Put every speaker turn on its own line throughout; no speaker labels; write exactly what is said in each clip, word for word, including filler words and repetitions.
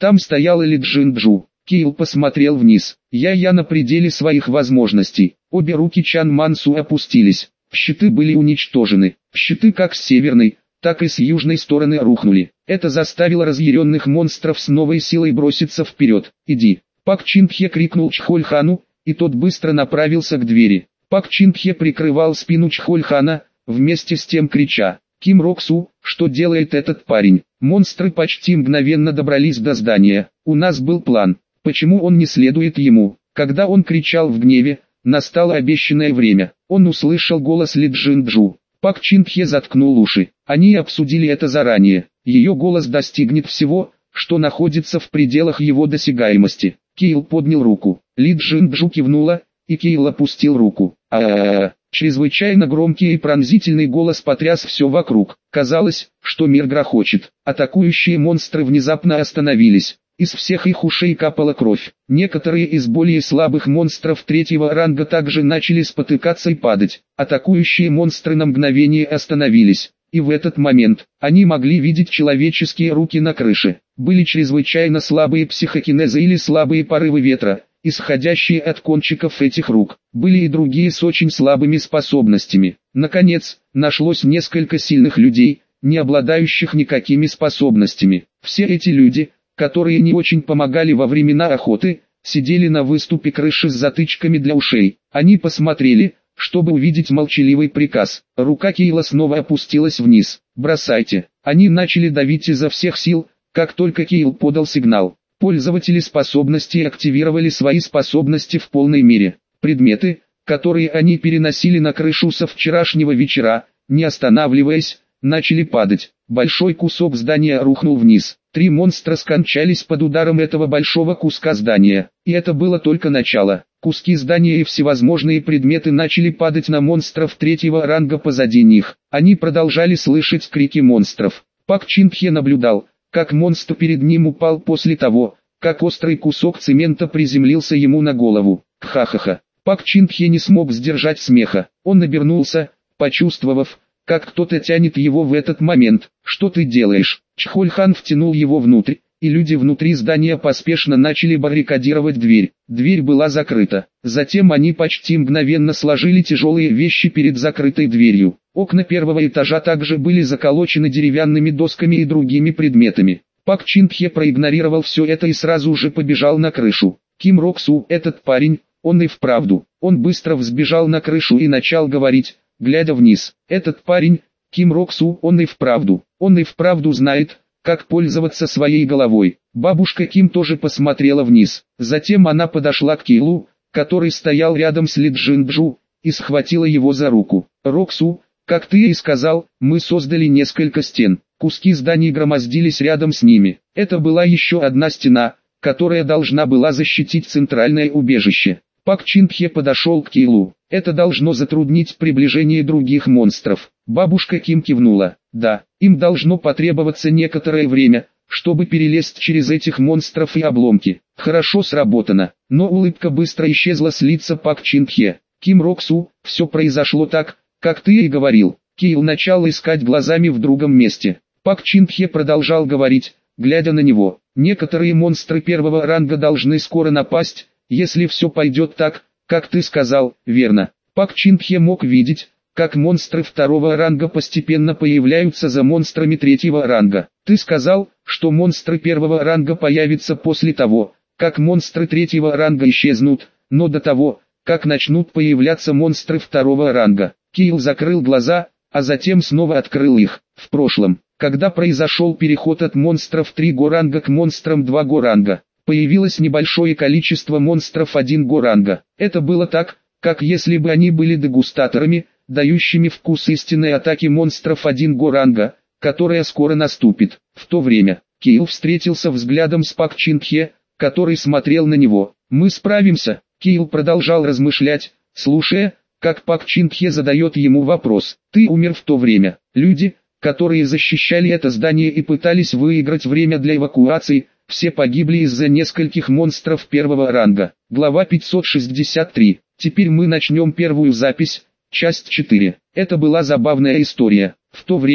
Там стояла Ли Джин-Джу. Кейл посмотрел вниз. Я я на пределе своих возможностей. Обе руки Чан Мансу опустились. Щиты были уничтожены. Щиты как с северной, так и с южной стороны рухнули. Это заставило разъяренных монстров с новой силой броситься вперед. «Иди!» Пак Чин-Пхе крикнул Чхоль-хану, и тот быстро направился к двери. Пак Чин-Пхе прикрывал спину Чхоль-хана, вместе с тем крича: «Ким Рок-Су, что делает этот парень?» Монстры почти мгновенно добрались до здания. «У нас был план. Почему он не следует ему?» Когда он кричал в гневе, настало обещанное время. Он услышал голос Ли Джин-Джу. Пак Чин-Пхе заткнул уши. Они обсудили это заранее. Ее голос достигнет всего, что находится в пределах его досягаемости. Кейл поднял руку. Ли Джин-Джу кивнула, и Кейл опустил руку. А-а-а. Чрезвычайно громкий и пронзительный голос потряс все вокруг. Казалось, что мир грохочет. Атакующие монстры внезапно остановились. Из всех их ушей капала кровь. Некоторые из более слабых монстров третьего ранга также начали спотыкаться и падать. Атакующие монстры на мгновение остановились. И в этот момент, они могли видеть человеческие руки на крыше. Были чрезвычайно слабые психокинезы или слабые порывы ветра, исходящие от кончиков этих рук. Были и другие с очень слабыми способностями. Наконец, нашлось несколько сильных людей, не обладающих никакими способностями. Все эти люди, которые не очень помогали во времена охоты, сидели на выступе крыши с затычками для ушей. Они посмотрели, чтобы увидеть молчаливый приказ. Рука Кейла снова опустилась вниз. «Бросайте». Они начали давить изо всех сил, как только Кейл подал сигнал. Пользователи способностей активировали свои способности в полной мере. Предметы, которые они переносили на крышу со вчерашнего вечера, не останавливаясь, начали падать. Большой кусок здания рухнул вниз. Три монстра скончались под ударом этого большого куска здания. И это было только начало. Куски здания и всевозможные предметы начали падать на монстров третьего ранга позади них. Они продолжали слышать крики монстров. Пак Чин-Пхе наблюдал, как монстр перед ним упал после того, как острый кусок цемента приземлился ему на голову. Ха-ха-ха. Пак Чин-Пхе не смог сдержать смеха. Он обернулся, почувствовав, как кто-то тянет его в этот момент. «Что ты делаешь?» Чхоль-хан втянул его внутрь, и люди внутри здания поспешно начали баррикадировать дверь. Дверь была закрыта. Затем они почти мгновенно сложили тяжелые вещи перед закрытой дверью. Окна первого этажа также были заколочены деревянными досками и другими предметами. Пак Чин-Пхе проигнорировал все это и сразу же побежал на крышу. Ким Рок-Су, этот парень, он и вправду. Он быстро взбежал на крышу и начал говорить, глядя вниз. Этот парень, Ким Рок-Су, он и вправду. Он и вправду знает, как пользоваться своей головой. Бабушка Ким тоже посмотрела вниз. Затем она подошла к Кейлу, который стоял рядом с Ли Джин-Джу, и схватила его за руку. «Рок-Су, как ты и сказал, мы создали несколько стен. Куски зданий громоздились рядом с ними. Это была еще одна стена, которая должна была защитить центральное убежище». Пак Чин-Пхе подошел к Кейлу. «Это должно затруднить приближение других монстров». Бабушка Ким кивнула. «Да, им должно потребоваться некоторое время, чтобы перелезть через этих монстров и обломки». Хорошо сработано, но улыбка быстро исчезла с лица Пак Чин-Пхе. «Ким Рок-Су, все произошло так, как ты и говорил». Кейл начал искать глазами в другом месте. Пак Чин-Пхе продолжал говорить, глядя на него. «Некоторые монстры первого ранга должны скоро напасть, если все пойдет так, как ты сказал, верно». Пак Чин-Пхе мог видеть, как монстры второго ранга постепенно появляются за монстрами третьего ранга. «Ты сказал, что монстры первого ранга появятся после того, как монстры третьего ранга исчезнут, но до того, как начнут появляться монстры второго ранга». Кейл закрыл глаза, а затем снова открыл их. В прошлом, когда произошел переход от монстров три го ранга к монстрам два го ранга, появилось небольшое количество монстров один го ранга. Это было так, как если бы они были дегустаторами, дающими вкус истинной атаки монстров один го ранга, которая скоро наступит. В то время, Кейл встретился взглядом с Пак Чин-Пхе, который смотрел на него. «Мы справимся», Кейл продолжал размышлять, слушая, как Пак Чин-Пхе задает ему вопрос. «Ты умер в то время. Люди, которые защищали это здание и пытались выиграть время для эвакуации, все погибли из-за нескольких монстров первого ранга». Глава пятьсот шестьдесят три. Теперь мы начнем первую запись, часть четыре. Это была забавная история. В то время,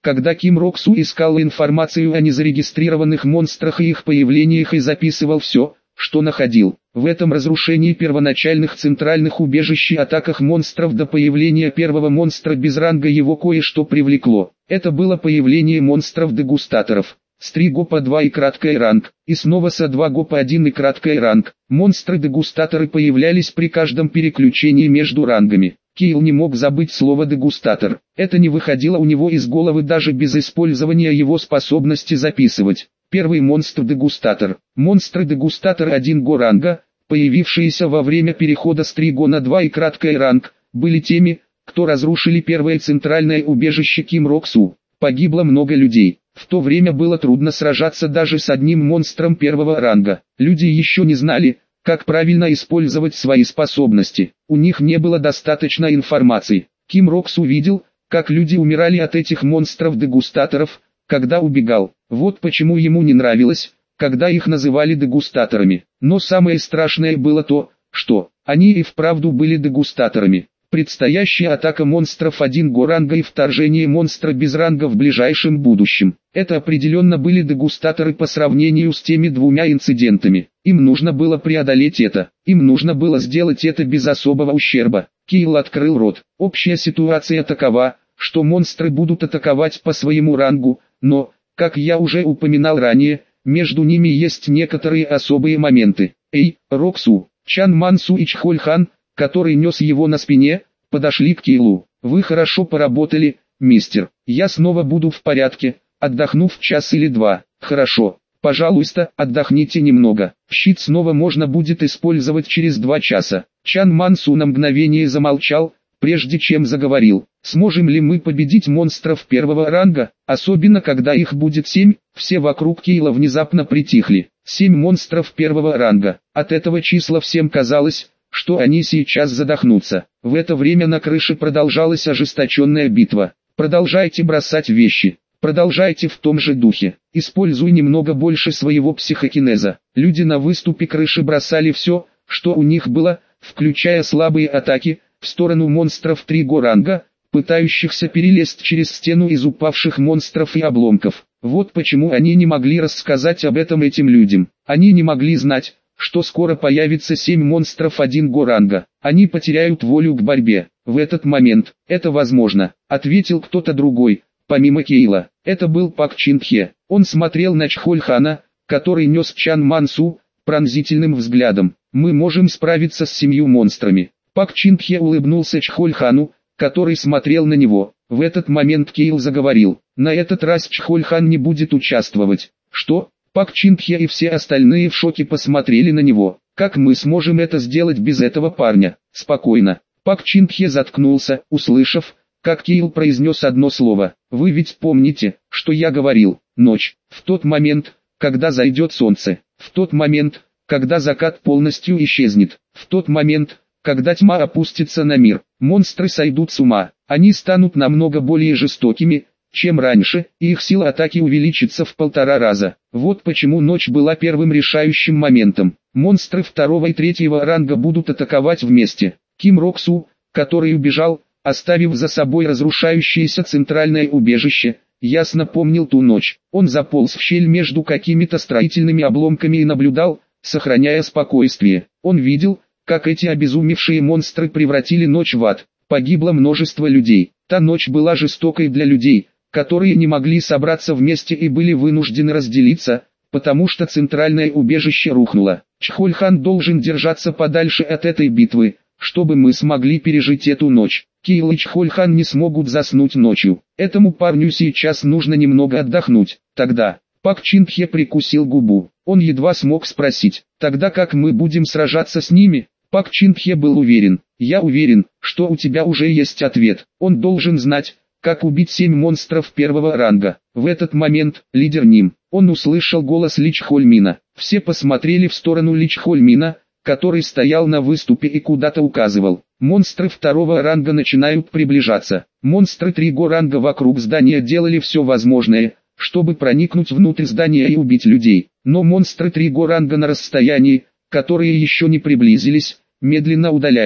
когда Ким Рок-су искал информацию о незарегистрированных монстрах и их появлениях и записывал все, что находил. В этом разрушении первоначальных центральных убежищ и атаках монстров до появления первого монстра без ранга его кое-что привлекло. Это было появление монстров-дегустаторов. С три гопа два и краткий ранг, и снова со два гопа один и краткий ранг. Монстры-дегустаторы появлялись при каждом переключении между рангами. Кейл не мог забыть слово «дегустатор». Это не выходило у него из головы даже без использования его способности записывать. Первый монстр-дегустатор. Монстры-дегустатор один го ранга, появившиеся во время перехода с три го на два и краткий ранг, были теми, кто разрушили первое центральное убежище Ким Рок-су. Погибло много людей. В то время было трудно сражаться даже с одним монстром первого ранга. Люди еще не знали, как правильно использовать свои способности. У них не было достаточно информации. Ким Рок-су видел, как люди умирали от этих монстров-дегустаторов, когда убегал. Вот почему ему не нравилось, когда их называли дегустаторами. Но самое страшное было то, что они и вправду были дегустаторами. Предстоящая атака монстров один го ранга и вторжение монстра без ранга в ближайшем будущем. Это определенно были дегустаторы по сравнению с теми двумя инцидентами. Им нужно было преодолеть это. Им нужно было сделать это без особого ущерба. Кейл открыл рот. Общая ситуация такова, что монстры будут атаковать по своему рангу, но, как я уже упоминал ранее, между ними есть некоторые особые моменты. Эй, Рок-су, Чан Ман-су и Чхоль-хан, который нес его на спине, подошли к Кейлу. Вы хорошо поработали, мистер. Я снова буду в порядке, отдохнув час или два. Хорошо. Пожалуйста, отдохните немного. Щит снова можно будет использовать через два часа. Чан Ман-су на мгновение замолчал, прежде чем заговорил. Сможем ли мы победить монстров первого ранга, особенно когда их будет семь? Все вокруг Кейла внезапно притихли. Семь монстров первого ранга. От этого числа всем казалось, что они сейчас задохнутся. В это время на крыше продолжалась ожесточенная битва. Продолжайте бросать вещи. Продолжайте в том же духе. Используй немного больше своего психокинеза. Люди на выступе крыши бросали все, что у них было, включая слабые атаки, в сторону монстров три го ранга, пытающихся перелезть через стену из упавших монстров и обломков. Вот почему они не могли рассказать об этом этим людям. Они не могли знать, что скоро появится семь монстров один го ранга. Они потеряют волю к борьбе. В этот момент, это возможно, ответил кто-то другой, помимо Кейла. Это был Пак Чин Тхе. Он смотрел на Чхоль-хана, который нес Чан Ман-су, пронзительным взглядом. Мы можем справиться с семью монстрами. Пак Чин Тхе улыбнулся Чхоль-хану, который смотрел на него. В этот момент Кейл заговорил. На этот раз Чхоль-хан не будет участвовать. Что? Пак Чин Тхе и все остальные в шоке посмотрели на него. Как мы сможем это сделать без этого парня? Спокойно. Пак Чин Тхе заткнулся, услышав, как Кейл произнес одно слово. Вы ведь помните, что я говорил? Ночь. В тот момент, когда зайдет солнце. В тот момент, когда закат полностью исчезнет. В тот момент, когда тьма опустится на мир. Монстры сойдут с ума. Они станут намного более жестокими, чем раньше, и их сила атаки увеличится в полтора раза. Вот почему ночь была первым решающим моментом. Монстры второго и третьего ранга будут атаковать вместе. Ким Рок-су, который убежал, оставив за собой разрушающееся центральное убежище, ясно помнил ту ночь. Он заполз в щель между какими-то строительными обломками и наблюдал, сохраняя спокойствие. Он видел, как эти обезумевшие монстры превратили ночь в ад. Погибло множество людей. Та ночь была жестокой для людей, которые не могли собраться вместе и были вынуждены разделиться, потому что центральное убежище рухнуло. Чхоль-хан должен держаться подальше от этой битвы, чтобы мы смогли пережить эту ночь. Кейл и Чхоль-хан не смогут заснуть ночью. Этому парню сейчас нужно немного отдохнуть. Тогда Пак Чин Тхе прикусил губу. Он едва смог спросить: тогда как мы будем сражаться с ними? Пак Чин Тхе был уверен. Я уверен, что у тебя уже есть ответ. Он должен знать, как убить семь монстров первого ранга. В этот момент, лидер Ним, он услышал голос Ли Чхольмина. Все посмотрели в сторону Ли Чхольмина, который стоял на выступе и куда-то указывал. Монстры второго ранга начинают приближаться. Монстры три го ранга вокруг здания делали все возможное, чтобы проникнуть внутрь здания и убить людей. Но монстры три го ранга на расстоянии, которые еще не приблизились, медленно удалялись.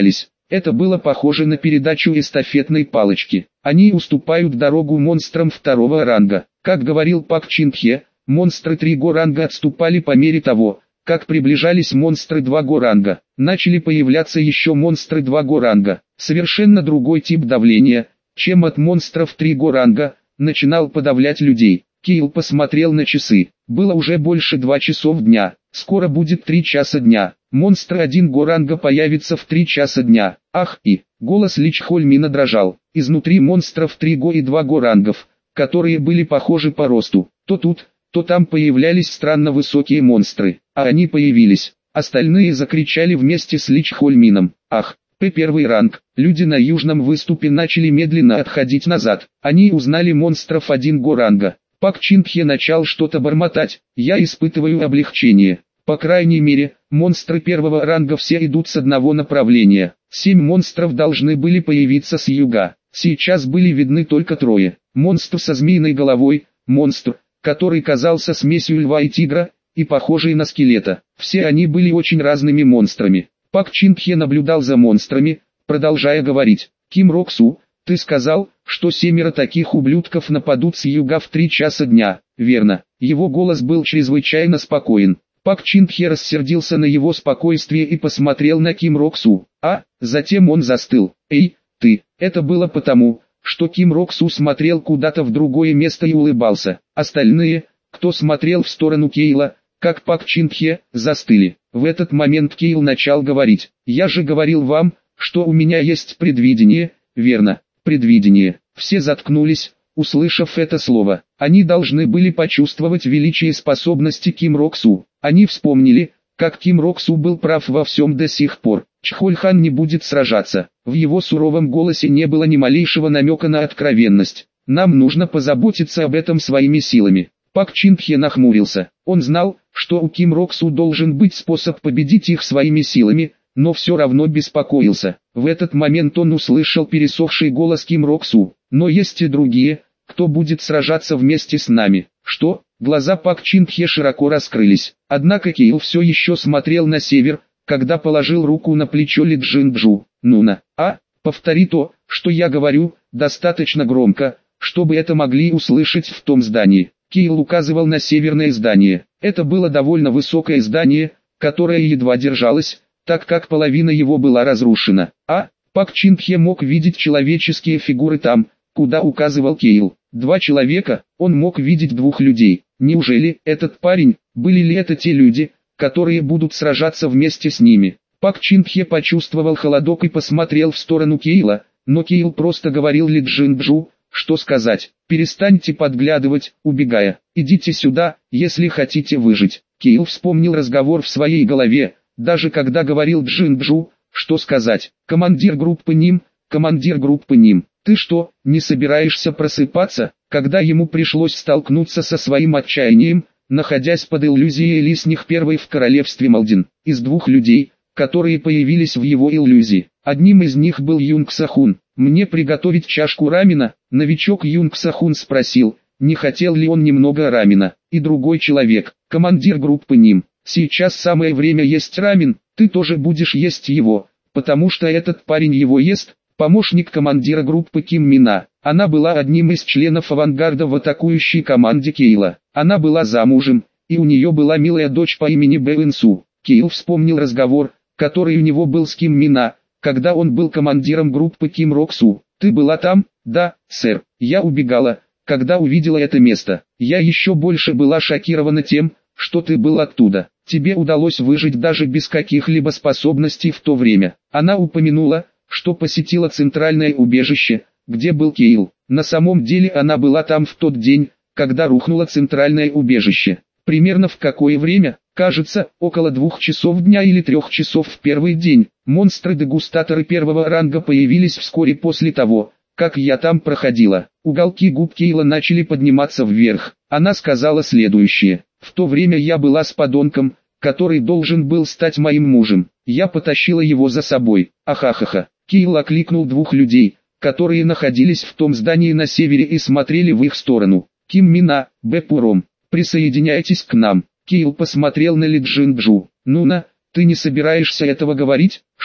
Это было похоже на передачу эстафетной палочки. Они уступают дорогу монстрам второго ранга. Как говорил Пак Чин Хе, монстры три го ранга отступали по мере того, как приближались монстры два го ранга. Начали появляться еще монстры два го ранга. Совершенно другой тип давления, чем от монстров три го ранга, начинал подавлять людей. Кейл посмотрел на часы. Было уже больше два часов дня. Скоро будет три часа дня. Монстр один го ранга появится в три часа дня. Ах и... Голос Ли Чхольмина дрожал. Изнутри монстров три го и два го рангов, которые были похожи по росту. То тут, то там появлялись странно высокие монстры. А они появились. Остальные закричали вместе с Ли Чхольмином. Ах! П первый ранг. Люди на южном выступе начали медленно отходить назад. Они узнали монстров один го ранга. Пак Чин Хе начал что-то бормотать. Я испытываю облегчение. По крайней мере, монстры первого ранга все идут с одного направления. Семь монстров должны были появиться с юга. Сейчас были видны только трое. Монстр со змеиной головой, монстр, который казался смесью льва и тигра, и похожий на скелета. Все они были очень разными монстрами. Пак Чин Хе наблюдал за монстрами, продолжая говорить. Ким Рок Су, ты сказал, что семеро таких ублюдков нападут с юга в три часа дня, верно? Его голос был чрезвычайно спокоен. Пак Чин Хе рассердился на его спокойствие и посмотрел на Ким Рок Су. А, затем он застыл. Эй, ты, это было потому, что Ким Рок Су смотрел куда-то в другое место и улыбался. Остальные, кто смотрел в сторону Кейла, как Пак Чин Хе, застыли. В этот момент Кейл начал говорить. Я же говорил вам, что у меня есть предвидение, верно? Предвидение. Все заткнулись, услышав это слово. Они должны были почувствовать величие способности Ким Рок Су. Они вспомнили, как Ким Рок Су был прав во всем до сих пор. Чхоль Хан не будет сражаться. В его суровом голосе не было ни малейшего намека на откровенность. Нам нужно позаботиться об этом своими силами. Пак Чин Хе нахмурился. Он знал, что у Ким Рок Су должен быть способ победить их своими силами, но все равно беспокоился. В этот момент он услышал пересохший голос Ким Рок Су. Но есть и другие, кто будет сражаться вместе с нами. Что? Глаза Пак Чин Хе широко раскрылись. Однако Кейл все еще смотрел на север, когда положил руку на плечо Ли Джин Джу. Нуна, а? Повтори то, что я говорю, достаточно громко, чтобы это могли услышать в том здании. Кейл указывал на северное здание. Это было довольно высокое здание, которое едва держалось, так как половина его была разрушена. А, Пак Чин Хе мог видеть человеческие фигуры там, куда указывал Кейл. Два человека, он мог видеть двух людей. Неужели этот парень, были ли это те люди, которые будут сражаться вместе с ними? Пак Чин Хе почувствовал холодок и посмотрел в сторону Кейла, но Кейл просто говорил Ли Джин Джу, что сказать. Перестаньте подглядывать, убегая. Идите сюда, если хотите выжить. Кейл вспомнил разговор в своей голове, даже когда говорил Джин Джу, что сказать. Командир группы Ним, командир группы Ним. Ты что, не собираешься просыпаться? Когда ему пришлось столкнуться со своим отчаянием, находясь под иллюзией лесних первой в королевстве Малдин, из двух людей, которые появились в его иллюзии. Одним из них был Юнг Сахун. «Мне приготовить чашку рамена?» Новичок Юнг Сахун спросил, не хотел ли он немного рамена. И другой человек, командир группы Ним. «Сейчас самое время есть рамен, ты тоже будешь есть его, потому что этот парень его ест». Помощник командира группы Ким Мина. Она была одним из членов авангарда в атакующей команде Кейла. Она была замужем, и у нее была милая дочь по имени Бэвин Су. Кейл вспомнил разговор, который у него был с Ким Мина, когда он был командиром группы Ким Рок Су. «Ты была там?» «Да, сэр. Я убегала, когда увидела это место. Я еще больше была шокирована тем, что ты был оттуда. Тебе удалось выжить даже без каких-либо способностей в то время». Она упомянула, что посетила центральное убежище, где был Кейл. На самом деле она была там в тот день, когда рухнуло центральное убежище. Примерно в какое время? Кажется, около двух часов дня или трех часов в первый день. Монстры-дегустаторы первого ранга появились вскоре после того, как я там проходила. Уголки губ Кейла начали подниматься вверх. Она сказала следующее. В то время я была с подонком, который должен был стать моим мужем. Я потащила его за собой. Ахахаха. Кейл окликнул двух людей, которые находились в том здании на севере и смотрели в их сторону. Ким Мина, Б. Пуром, присоединяйтесь к нам. Кейл посмотрел на Ли Джин Джу. Нуна, ты не собираешься этого говорить? Что?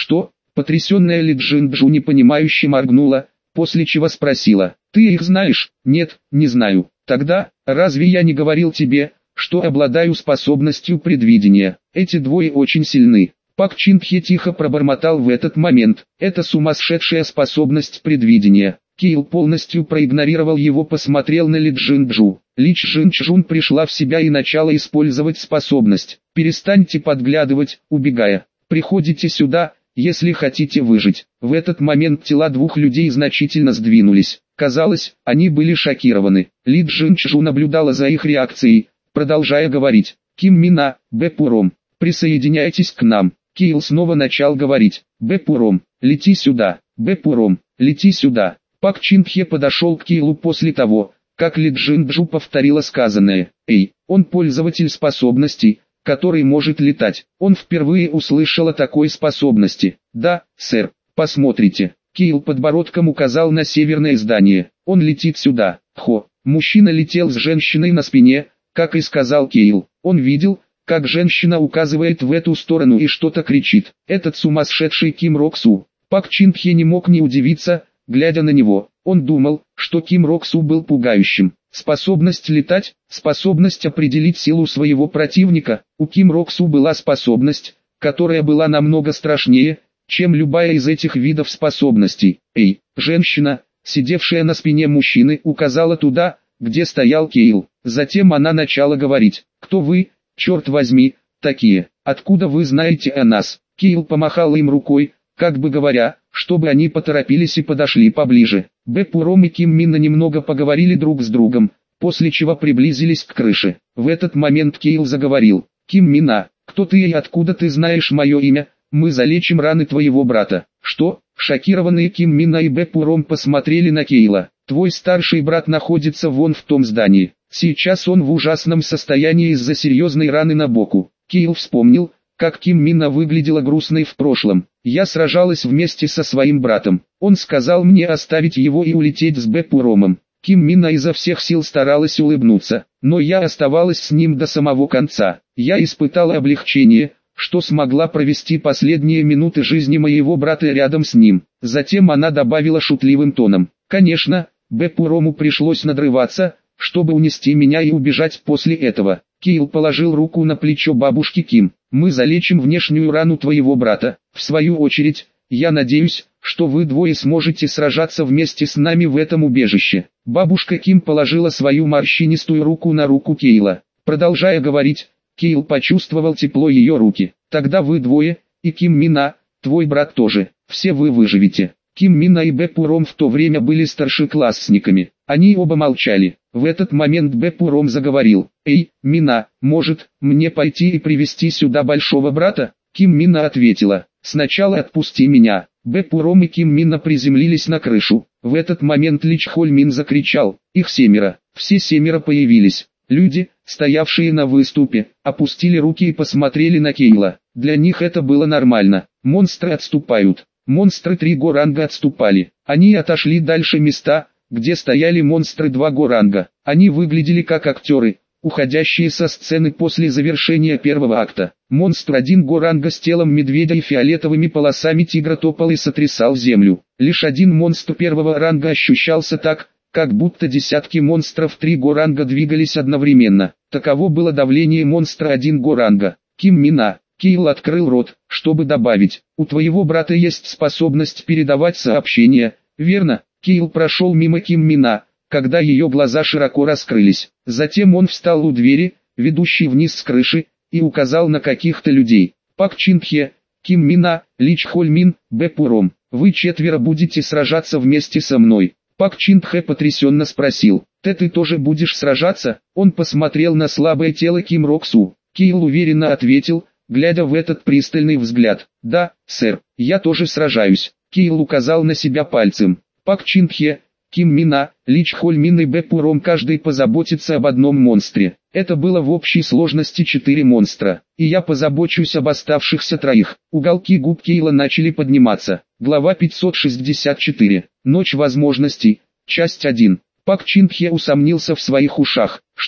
Потрясенная Ли Джинджу непонимающе моргнула, после чего спросила: «Ты их знаешь?» «Нет, не знаю». «Тогда, разве я не говорил тебе, что обладаю способностью предвидения? Эти двое очень сильны». Пак Чин Пхе тихо пробормотал в этот момент: «Это сумасшедшая способность предвидения». Кейл полностью проигнорировал его, посмотрел на Ли Джинджу. Ли Джинджун пришла в себя и начала использовать способность. «Перестаньте подглядывать, убегая. Приходите сюда, если хотите выжить». В этот момент тела двух людей значительно сдвинулись. Казалось, они были шокированы. Ли Джинджу наблюдала за их реакцией, продолжая говорить: «Ким Мина, Б. Пуром, присоединяйтесь к нам». Кейл снова начал говорить: «Б. Пуром, лети сюда, Б. Пуром, лети сюда». Пак Чин Пхе подошел к Кейлу после того, как Ли Джинджу повторила сказанное. «Эй, он пользователь способностей, который может летать». Он впервые услышал о такой способности. «Да, сэр, посмотрите». Кейл подбородком указал на северное здание. «Он летит сюда». Хо, мужчина летел с женщиной на спине, как и сказал Кейл. Он видел, как женщина указывает в эту сторону и что-то кричит. Этот сумасшедший Ким Рок Су. Пак Чин Пхе не мог не удивиться, глядя на него. Он думал, что Ким Рок Су был пугающим. Способность летать, способность определить силу своего противника. У Ким Рок Су была способность, которая была намного страшнее, чем любая из этих видов способностей. «Эй!» Женщина, сидевшая на спине мужчины, указала туда, где стоял Кейл. Затем она начала говорить: «Кто вы, черт возьми, такие? Откуда вы знаете о нас?» Кейл помахал им рукой, как бы говоря, чтобы они поторопились и подошли поближе. Б. Пуром и Ким Мина немного поговорили друг с другом, после чего приблизились к крыше. В этот момент Кейл заговорил: «Ким Мина, кто ты и откуда ты знаешь мое имя? Мы залечим раны твоего брата». «Что?» Шокированные Ким Мина и Б. Пуром посмотрели на Кейла. «Твой старший брат находится вон в том здании. Сейчас он в ужасном состоянии из-за серьезной раны на боку». Кейл вспомнил, как Ким Мина выглядела грустной в прошлом. «Я сражалась вместе со своим братом. Он сказал мне оставить его и улететь с Б. Пуромом». Ким Мина изо всех сил старалась улыбнуться, но я оставалась с ним до самого конца. Я испытала облегчение, что смогла провести последние минуты жизни моего брата рядом с ним. Затем она добавила шутливым тоном: «Конечно, Б. Пурому пришлось надрываться, чтобы унести меня и убежать после этого». Кейл положил руку на плечо бабушки Ким. «Мы залечим внешнюю рану твоего брата. В свою очередь, я надеюсь, что вы двое сможете сражаться вместе с нами в этом убежище». Бабушка Ким положила свою морщинистую руку на руку Кейла. Продолжая говорить, Кейл почувствовал тепло ее руки. «Тогда вы двое, и Ким Мина, твой брат тоже, все вы выживете». Ким Мина и Б. Пуром в то время были старшеклассниками. Они оба молчали. В этот момент Б. Пуром заговорил: «Эй, Мина, может, мне пойти и привести сюда большого брата?» Ким Мина ответила: «Сначала отпусти меня». Б. Пуром и Ким Мина приземлились на крышу. В этот момент Ли Чхоль Мин закричал: «Их семеро!» Все семеро появились. Люди, стоявшие на выступе, опустили руки и посмотрели на Кейла. Для них это было нормально. Монстры отступают. Монстры три го ранга отступали. Они отошли дальше места, где стояли монстры два го ранга. Они выглядели как актеры, уходящие со сцены после завершения первого акта. Монстр один го ранга с телом медведя и фиолетовыми полосами тигра топал и сотрясал землю. Лишь один монстр первого ранга ощущался так, как будто десятки монстров три го ранга двигались одновременно. Таково было давление монстра один го ранга. Ким Мина. Кейл открыл рот, чтобы добавить: «У твоего брата есть способность передавать сообщения, верно?» Кейл прошел мимо Ким Мина, когда ее глаза широко раскрылись. Затем он встал у двери, ведущей вниз с крыши, и указал на каких-то людей. «Пак Чин Пхе, Ким Мина, Ли Чхоль Мин, Б. Пуром, вы четверо будете сражаться вместе со мной». Пак Чин Пхе потрясенно спросил: «Ты ты тоже будешь сражаться?» Он посмотрел на слабое тело Ким Рок Су. Кейл уверенно ответил, глядя в этот пристальный взгляд: «Да, сэр, я тоже сражаюсь». Кейл указал на себя пальцем. «Пак Чин Пхе, Ким Мина, Ли Чхоль Мин и Б. Пуром каждый позаботится об одном монстре. Это было в общей сложности четыре монстра, и я позабочусь об оставшихся троих». Уголки губ Кейла начали подниматься. Глава пятьсот шестьдесят четыре. Ночь возможностей. Часть один. Пак Чин Пхе усомнился в своих ушах. «Что?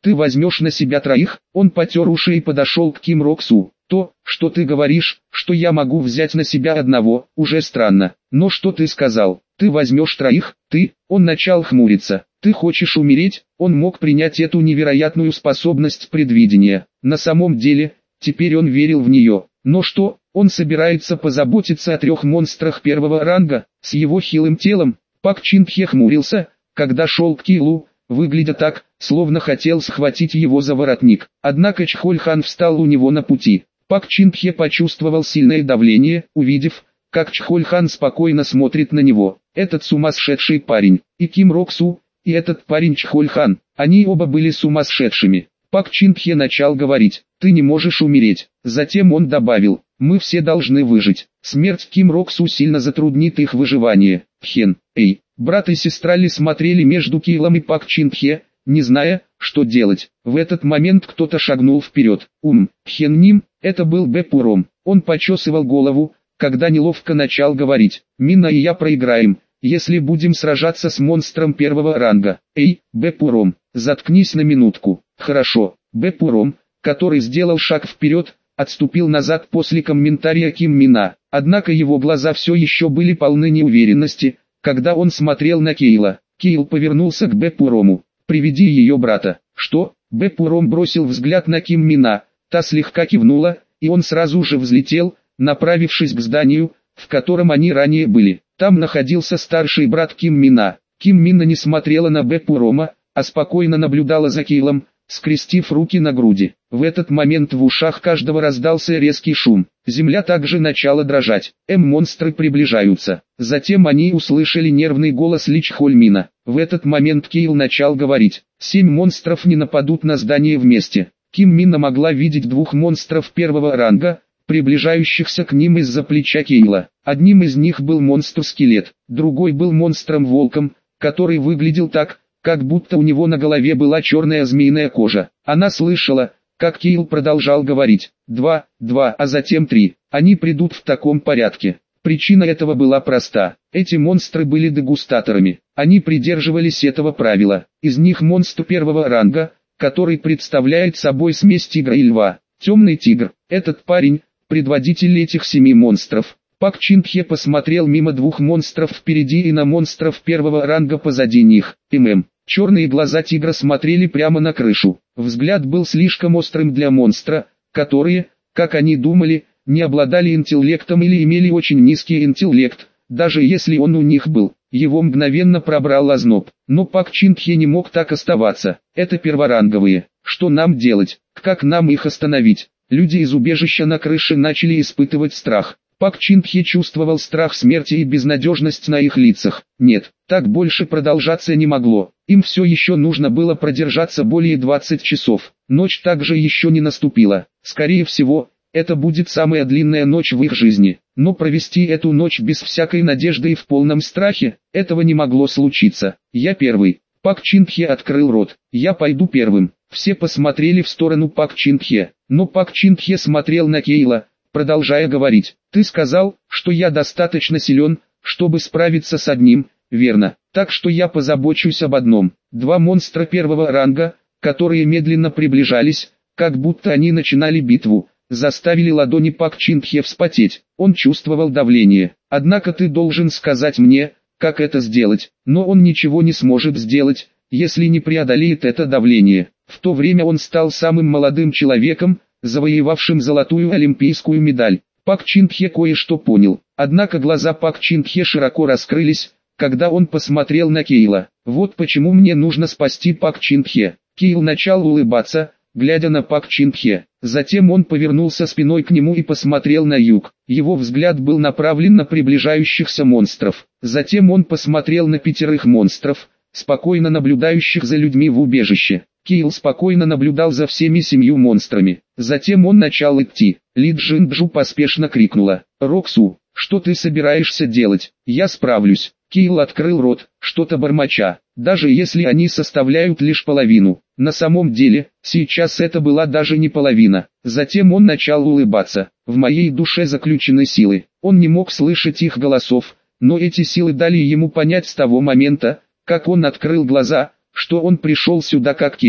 Ты возьмешь на себя троих? Он потер уши и подошел к Ким Роксу. То, что ты говоришь, что я могу взять на себя одного, уже странно. Но что ты сказал? Ты возьмешь троих? Ты? Он начал хмуриться. Ты хочешь умереть? Он мог принять эту невероятную способность предвидения. На самом деле, теперь он верил в нее. Но что, он собирается позаботиться о трех монстрах первого ранга, с его хилым телом? Пак Чин Пхе хмурился, когда шел к Килу, выглядя так, словно хотел схватить его за воротник. Однако Чхоль Хан встал у него на пути. Пак Чин Пхе почувствовал сильное давление, увидев, как Чхоль Хан спокойно смотрит на него. Этот сумасшедший парень, и Ким Роксу, и этот парень Чхоль Хан, они оба были сумасшедшими. Пак Чин Пхе начал говорить: «Ты не можешь умереть». Затем он добавил: «Мы все должны выжить. Смерть Ким Роксу сильно затруднит их выживание». Пхен, эй, брат и сестра Ли смотрели между Килом и Пак Чин Пхе, не зная, что делать. В этот момент кто-то шагнул вперед. Ум, Пхен Ним, это был Бэ Пуром. Он почесывал голову, когда неловко начал говорить: «Мина и я проиграем, если будем сражаться с монстром первого ранга». Эй, Бэ Пуром, заткнись на минутку. Хорошо. Бэ Пуром, который сделал шаг вперед, отступил назад после комментария Ким Мина. Однако его глаза все еще были полны неуверенности, когда он смотрел на Кейла. Кейл повернулся к Бэ Пурому. «Приведи ее брата». «Что?» Бэ Пуром бросил взгляд на Ким Мина, та слегка кивнула, и он сразу же взлетел, направившись к зданию, в котором они ранее были. Там находился старший брат Ким Мина. Ким Мина не смотрела на Бэ Пурома, а спокойно наблюдала за Кейлом, скрестив руки на груди. В этот момент в ушах каждого раздался резкий шум. Земля также начала дрожать. М-монстры приближаются. Затем они услышали нервный голос Ли Чхольмина. В этот момент Кейл начал говорить: «Семь монстров не нападут на здание вместе». Ким Мина могла видеть двух монстров первого ранга, приближающихся к ним из-за плеча Кейла. Одним из них был монстр-скелет, другой был монстром-волком, который выглядел так, как будто у него на голове была черная змеиная кожа. Она слышала, как Кейл продолжал говорить: «Два, два, а затем три. Они придут в таком порядке». Причина этого была проста. Эти монстры были дегустаторами. Они придерживались этого правила. Из них монстр первого ранга, который представляет собой смесь тигра и льва. Темный тигр. Этот парень, предводитель этих семи монстров. Пак Чин Пхе посмотрел мимо двух монстров впереди и на монстров первого ранга позади них. ММ. Черные глаза тигра смотрели прямо на крышу. Взгляд был слишком острым для монстра, которые, как они думали, не обладали интеллектом или имели очень низкий интеллект, даже если он у них был. Его мгновенно пробрал озноб. Но Пак Чин Пхе не мог так оставаться. Это перворанговые. Что нам делать? Как нам их остановить? Люди из убежища на крыше начали испытывать страх. Пак Чин Пхе чувствовал страх смерти и безнадежность на их лицах. Нет, так больше продолжаться не могло. Им все еще нужно было продержаться более двадцати часов. Ночь также еще не наступила. Скорее всего, это будет самая длинная ночь в их жизни. Но провести эту ночь без всякой надежды и в полном страхе, этого не могло случиться. Я первый. Пак Чин Пхе открыл рот. Я пойду первым. Все посмотрели в сторону Пак Чин Пхе. Но Пак Чин Пхе смотрел на Кейла, продолжая говорить: «Ты сказал, что я достаточно силен, чтобы справиться с одним, верно? Так что я позабочусь об одном». Два монстра первого ранга, которые медленно приближались, как будто они начинали битву, заставили ладони Пак Чин Пхе вспотеть. Он чувствовал давление. «Однако ты должен сказать мне, как это сделать». Но он ничего не сможет сделать, если не преодолеет это давление. В то время он стал самым молодым человеком, завоевавшим золотую олимпийскую медаль. Пак Чин Пхе кое-что понял. Однако глаза Пак Чин Пхе широко раскрылись, когда он посмотрел на Кейла. «Вот почему мне нужно спасти Пак Чин Пхе». Кейл начал улыбаться, глядя на Пак Чин Пхе. Затем он повернулся спиной к нему и посмотрел на юг. Его взгляд был направлен на приближающихся монстров. Затем он посмотрел на пятерых монстров, спокойно наблюдающих за людьми в убежище. Кейл спокойно наблюдал за всеми семью монстрами. Затем он начал идти. Ли Джинджу поспешно крикнула: «Роксу, что ты собираешься делать? Я справлюсь». Кейл открыл рот, что-то бормоча. Даже если они составляют лишь половину, на самом деле, сейчас это была даже не половина. Затем он начал улыбаться. В моей душе заключены силы. Он не мог слышать их голосов, но эти силы дали ему понять с того момента, как он открыл глаза, что он пришел сюда как Кейл.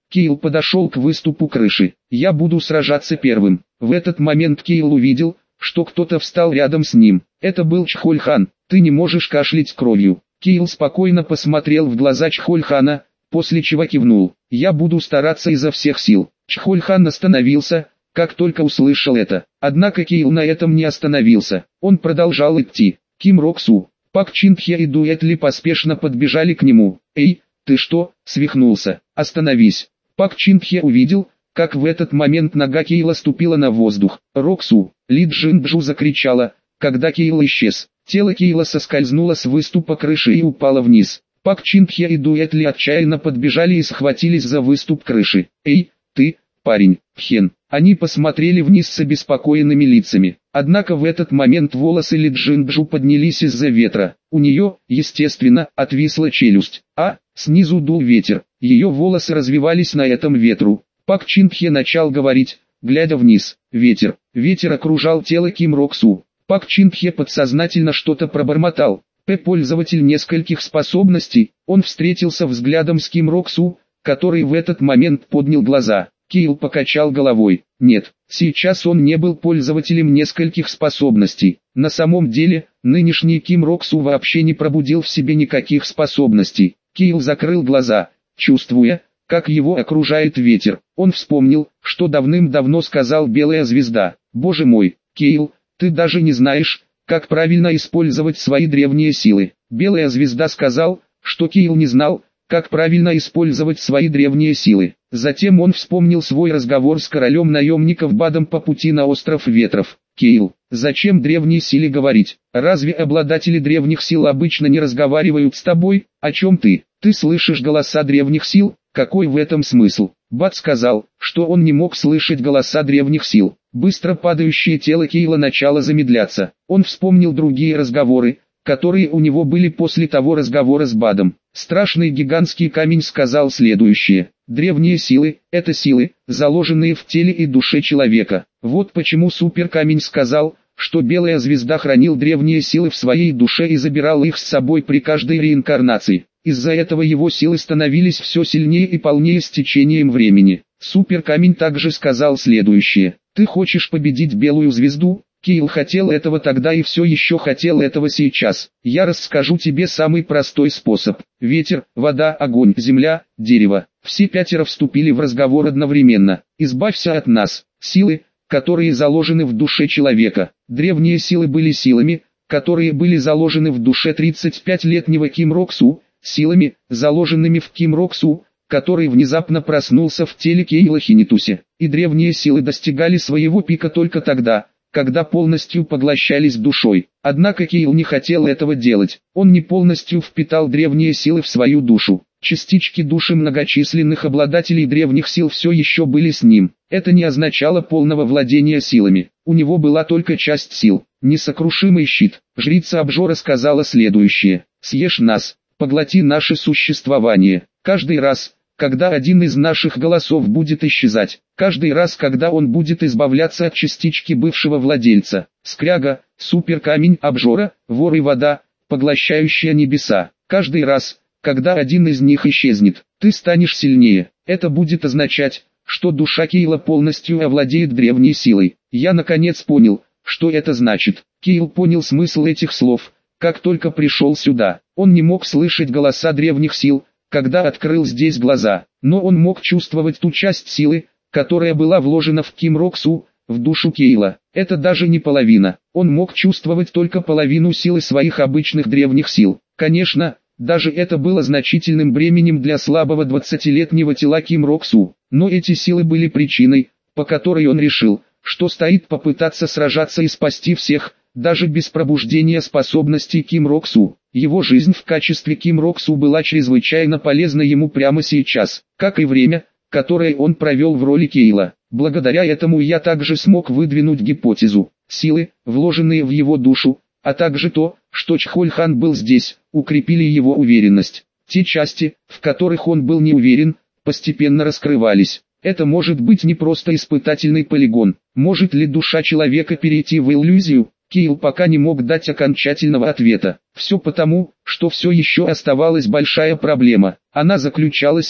Кейл подошел к выступу крыши. «Я буду сражаться первым». В этот момент Кейл увидел, что кто-то встал рядом с ним. Это был Чхоль-хан. «Ты не можешь кашлять кровью». Кейл спокойно посмотрел в глаза Чхоль-хана, после чего кивнул. «Я буду стараться изо всех сил». Чхоль-хан остановился, как только услышал это. Однако Кейл на этом не остановился. Он продолжал идти. Ким Рок-су, Пак Чин-хе и Дуэт Ли поспешно подбежали к нему. «Эй, ты что, свихнулся? Остановись!» Пак Чин-хе увидел, как в этот момент нога Кейла ступила на воздух. «Рок-су!» Ли Джин-джу закричала, когда Кейл исчез. Тело Кейла соскользнуло с выступа крыши и упало вниз. Пак Чин-хе и Дуэт Ли отчаянно подбежали и схватились за выступ крыши. «Эй, ты, парень, Хен!» Они посмотрели вниз с обеспокоенными лицами. Однако в этот момент волосы Ли Джин-джу поднялись из-за ветра. У нее, естественно, отвисла челюсть. А, снизу дул ветер. Ее волосы развивались на этом ветру. Пак Чин-хе начал говорить, глядя вниз. Ветер. Ветер окружал тело Ким Рок-су. Пак Чин-хе подсознательно что-то пробормотал. П. Пользователь нескольких способностей. Он встретился взглядом с Ким Рок-су, который в этот момент поднял глаза. Кейл покачал головой. Нет, сейчас он не был пользователем нескольких способностей. На самом деле, нынешний Ким Рок-су вообще не пробудил в себе никаких способностей. Кейл закрыл глаза, чувствуя, как его окружает ветер. Он вспомнил, что давным-давно сказал Белая Звезда. «Боже мой, Кейл, ты даже не знаешь, как правильно использовать свои древние силы». Белая Звезда сказал, что Кейл не знал, как правильно использовать свои древние силы. Затем он вспомнил свой разговор с королем наемников Бадом по пути на остров Ветров. «Кейл, зачем древней силе говорить? Разве обладатели древних сил обычно не разговаривают с тобой? О чем ты? Ты слышишь голоса древних сил? Какой в этом смысл?» Бад сказал, что он не мог слышать голоса древних сил. Быстро падающее тело Кейла начало замедляться. Он вспомнил другие разговоры, которые у него были после того разговора с Бадом. Страшный гигантский камень сказал следующее. Древние силы – это силы, заложенные в теле и душе человека. Вот почему суперкамень сказал, что Белая Звезда хранил древние силы в своей душе и забирал их с собой при каждой реинкарнации. Из-за этого его силы становились все сильнее и полнее с течением времени. Суперкамень также сказал следующее. Ты хочешь победить Белую Звезду? Кейл хотел этого тогда и все еще хотел этого сейчас. Я расскажу тебе самый простой способ. Ветер, вода, огонь, земля, дерево. Все пятеро вступили в разговор одновременно. Избавься от нас. Силы, которые заложены в душе человека. Древние силы были силами, которые были заложены в душе тридцатипятилетнего Ким Рок-су, силами, заложенными в Ким Рок-су, который внезапно проснулся в теле Кейла Хинитусе. И древние силы достигали своего пика только тогда, когда полностью поглощались душой. Однако Кейл не хотел этого делать. Он не полностью впитал древние силы в свою душу. Частички души многочисленных обладателей древних сил все еще были с ним. Это не означало полного владения силами. У него была только часть сил. Несокрушимый щит. Жрица Обжора сказала следующее. «Съешь нас, поглоти наше существование. Каждый раз, когда один из наших голосов будет исчезать, каждый раз, когда он будет избавляться от частички бывшего владельца, скряга, суперкамень, обжора, вор и вода, поглощающая небеса, каждый раз, когда один из них исчезнет, ты станешь сильнее. Это будет означать, что душа Кейла полностью овладеет древней силой. Я наконец понял, что это значит. Кейл понял смысл этих слов, как только пришел сюда. Он не мог слышать голоса древних сил, когда открыл здесь глаза, но он мог чувствовать ту часть силы, которая была вложена в Ким Рок-су, в душу Кейла. Это даже не половина. Он мог чувствовать только половину силы своих обычных древних сил. Конечно, даже это было значительным бременем для слабого двадцатилетнего тела Ким Рок-су. Но эти силы были причиной, по которой он решил, что стоит попытаться сражаться и спасти всех, даже без пробуждения способностей Ким Рок-су. Его жизнь в качестве Ким Рок-су была чрезвычайно полезна ему прямо сейчас, как и время, которое он провел в роли Кейла. Благодаря этому я также смог выдвинуть гипотезу. Силы, вложенные в его душу, а также то, что Чхоль-хан был здесь, укрепили его уверенность. Те части, в которых он был не уверен, постепенно раскрывались. Это может быть не просто испытательный полигон. Может ли душа человека перейти в иллюзию? Кейл пока не мог дать окончательного ответа. Все потому, что все еще оставалась большая проблема. Она заключалась в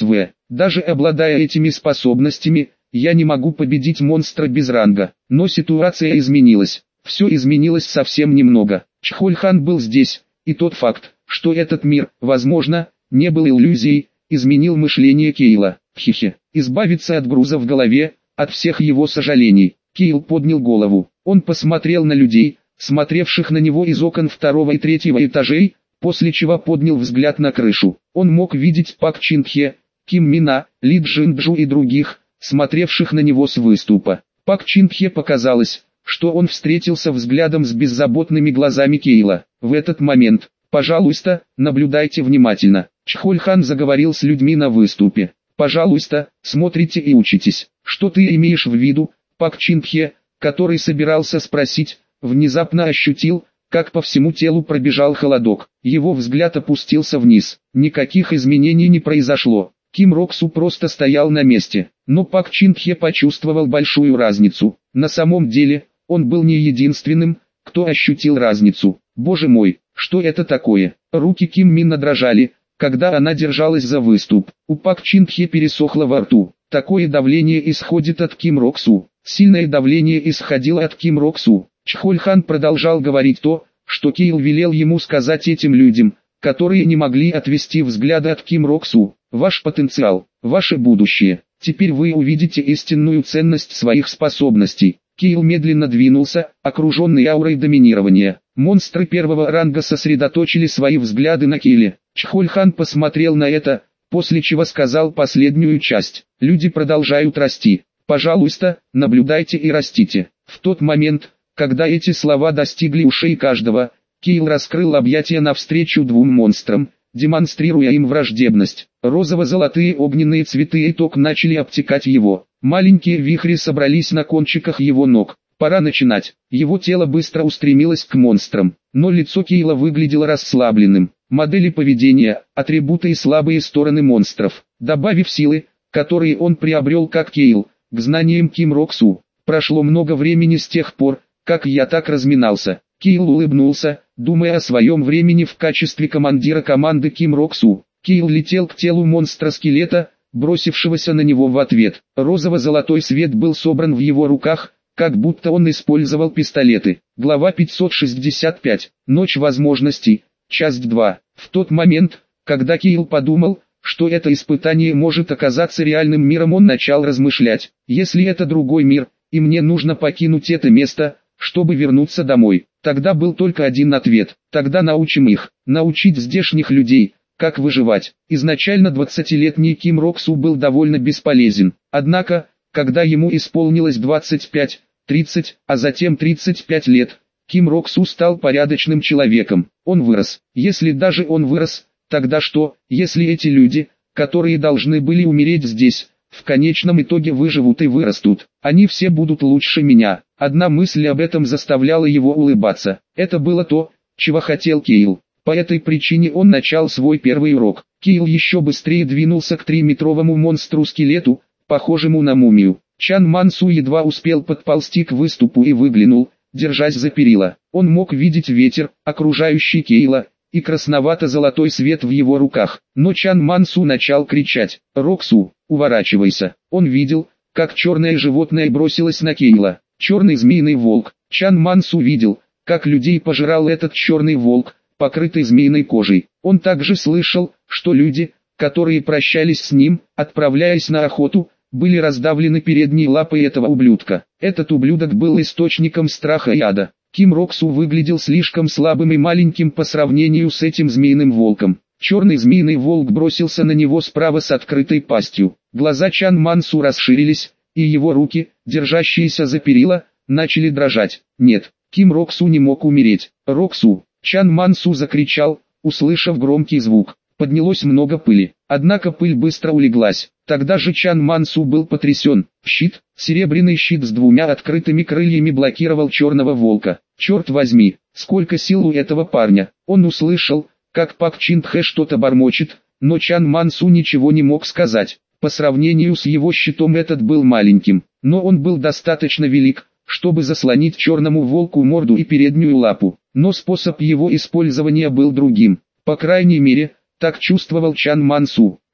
Даже обладая этими способностями, я не могу победить монстра без ранга. Но ситуация изменилась. Все изменилось совсем немного. Чхольхан был здесь, и тот факт, что этот мир, возможно, не был иллюзией, изменил мышление Кейла. Хихи. Избавиться от груза в голове, от всех его сожалений. Кейл поднял голову. Он посмотрел на людей, смотревших на него из окон второго и третьего этажей, после чего поднял взгляд на крышу. Он мог видеть Пак Чин Хе, Ким Мина, Ли Джинджу и других, смотревших на него с выступа. Пак Чин Хе показалось, что он встретился взглядом с беззаботными глазами Кейла. В этот момент, пожалуйста, наблюдайте внимательно. Чхольхан заговорил с людьми на выступе. Пожалуйста, смотрите и учитесь. Что ты имеешь в виду? Пак Чин Хе, который собирался спросить, внезапно ощутил, как по всему телу пробежал холодок. Его взгляд опустился вниз. Никаких изменений не произошло. Ким Роксу просто стоял на месте. Но Пак Чин Хе почувствовал большую разницу. На самом деле, он был не единственным, кто ощутил разницу. Боже мой, что это такое? Руки Ким Мина дрожали, когда она держалась за выступ. У Пак Чин Хе пересохло во рту. Такое давление исходит от Ким Роксу. Сильное давление исходило от Ким Роксу. Чхольхан продолжал говорить то, что Кейл велел ему сказать этим людям, которые не могли отвести взгляда от Ким Роксу. Ваш потенциал, ваше будущее. Теперь вы увидите истинную ценность своих способностей. Кейл медленно двинулся, окруженный аурой доминирования. Монстры первого ранга сосредоточили свои взгляды на Кейле. Чхольхан посмотрел на это, после чего сказал последнюю часть. Люди продолжают расти. Пожалуйста, наблюдайте и растите. В тот момент, когда эти слова достигли ушей каждого, Кейл раскрыл объятия навстречу двум монстрам, демонстрируя им враждебность. Розово-золотые огненные цветы и ток начали обтекать его. Маленькие вихри собрались на кончиках его ног. Пора начинать. Его тело быстро устремилось к монстрам, но лицо Кейла выглядело расслабленным. Модели поведения, атрибуты и слабые стороны монстров, добавив силы, которые он приобрел как Кейл, к знаниям Ким Роксу. Прошло много времени с тех пор, как я так разминался. Кейл улыбнулся, думая о своем времени в качестве командира команды Ким Роксу. Кейл летел к телу монстра-скелета, бросившегося на него в ответ. Розово-золотой свет был собран в его руках, как будто он использовал пистолеты. Глава пятьсот шестьдесят пять. Ночь возможностей. Часть два. В тот момент, когда Кейл подумал, что это испытание может оказаться реальным миром, он начал размышлять. Если это другой мир, и мне нужно покинуть это место, чтобы вернуться домой, тогда был только один ответ. Тогда научим их, научить здешних людей, как выживать. Изначально двадцатилетний Ким Роксу был довольно бесполезен. Однако, когда ему исполнилось двадцать пять, тридцать, а затем тридцать пять лет, Ким Роксу стал порядочным человеком. Он вырос. Если даже он вырос, тогда что, если эти люди, которые должны были умереть здесь, в конечном итоге выживут и вырастут? Они все будут лучше меня. Одна мысль об этом заставляла его улыбаться. Это было то, чего хотел Кейл. По этой причине он начал свой первый урок. Кейл еще быстрее двинулся к трехметровому монстру-скелету, похожему на мумию. Чан Мансу едва успел подползти к выступу и выглянул, держась за перила. Он мог видеть ветер, окружающий Кейла, и красновато-золотой свет в его руках. Но Чан Мансу начал кричать: «Роксу, уворачивайся!» Он видел, как черное животное бросилось на Кейла. Черный змеиный волк. Чан Мансу видел, как людей пожирал этот черный волк, покрытый змеиной кожей. Он также слышал, что люди, которые прощались с ним, отправляясь на охоту, были раздавлены передней лапой этого ублюдка. Этот ублюдок был источником страха и ада. Ким Роксу выглядел слишком слабым и маленьким по сравнению с этим змеиным волком. Черный змеиный волк бросился на него справа с открытой пастью. Глаза Чан Мансу расширились, и его руки, держащиеся за перила, начали дрожать. Нет, Ким Роксу не мог умереть. «Роксу!» Чан Мансу закричал, услышав громкий звук. Поднялось много пыли, однако пыль быстро улеглась. Тогда же Чан Мансу был потрясен. Щит, серебряный щит с двумя открытыми крыльями блокировал черного волка. Черт возьми, сколько сил у этого парня. Он услышал, как Пак Чин Хэ что-то бормочет, но Чан Мансу ничего не мог сказать. По сравнению с его щитом этот был маленьким, но он был достаточно велик, чтобы заслонить черному волку морду и переднюю лапу. Но способ его использования был другим. По крайней мере, так чувствовал Чан Мансу.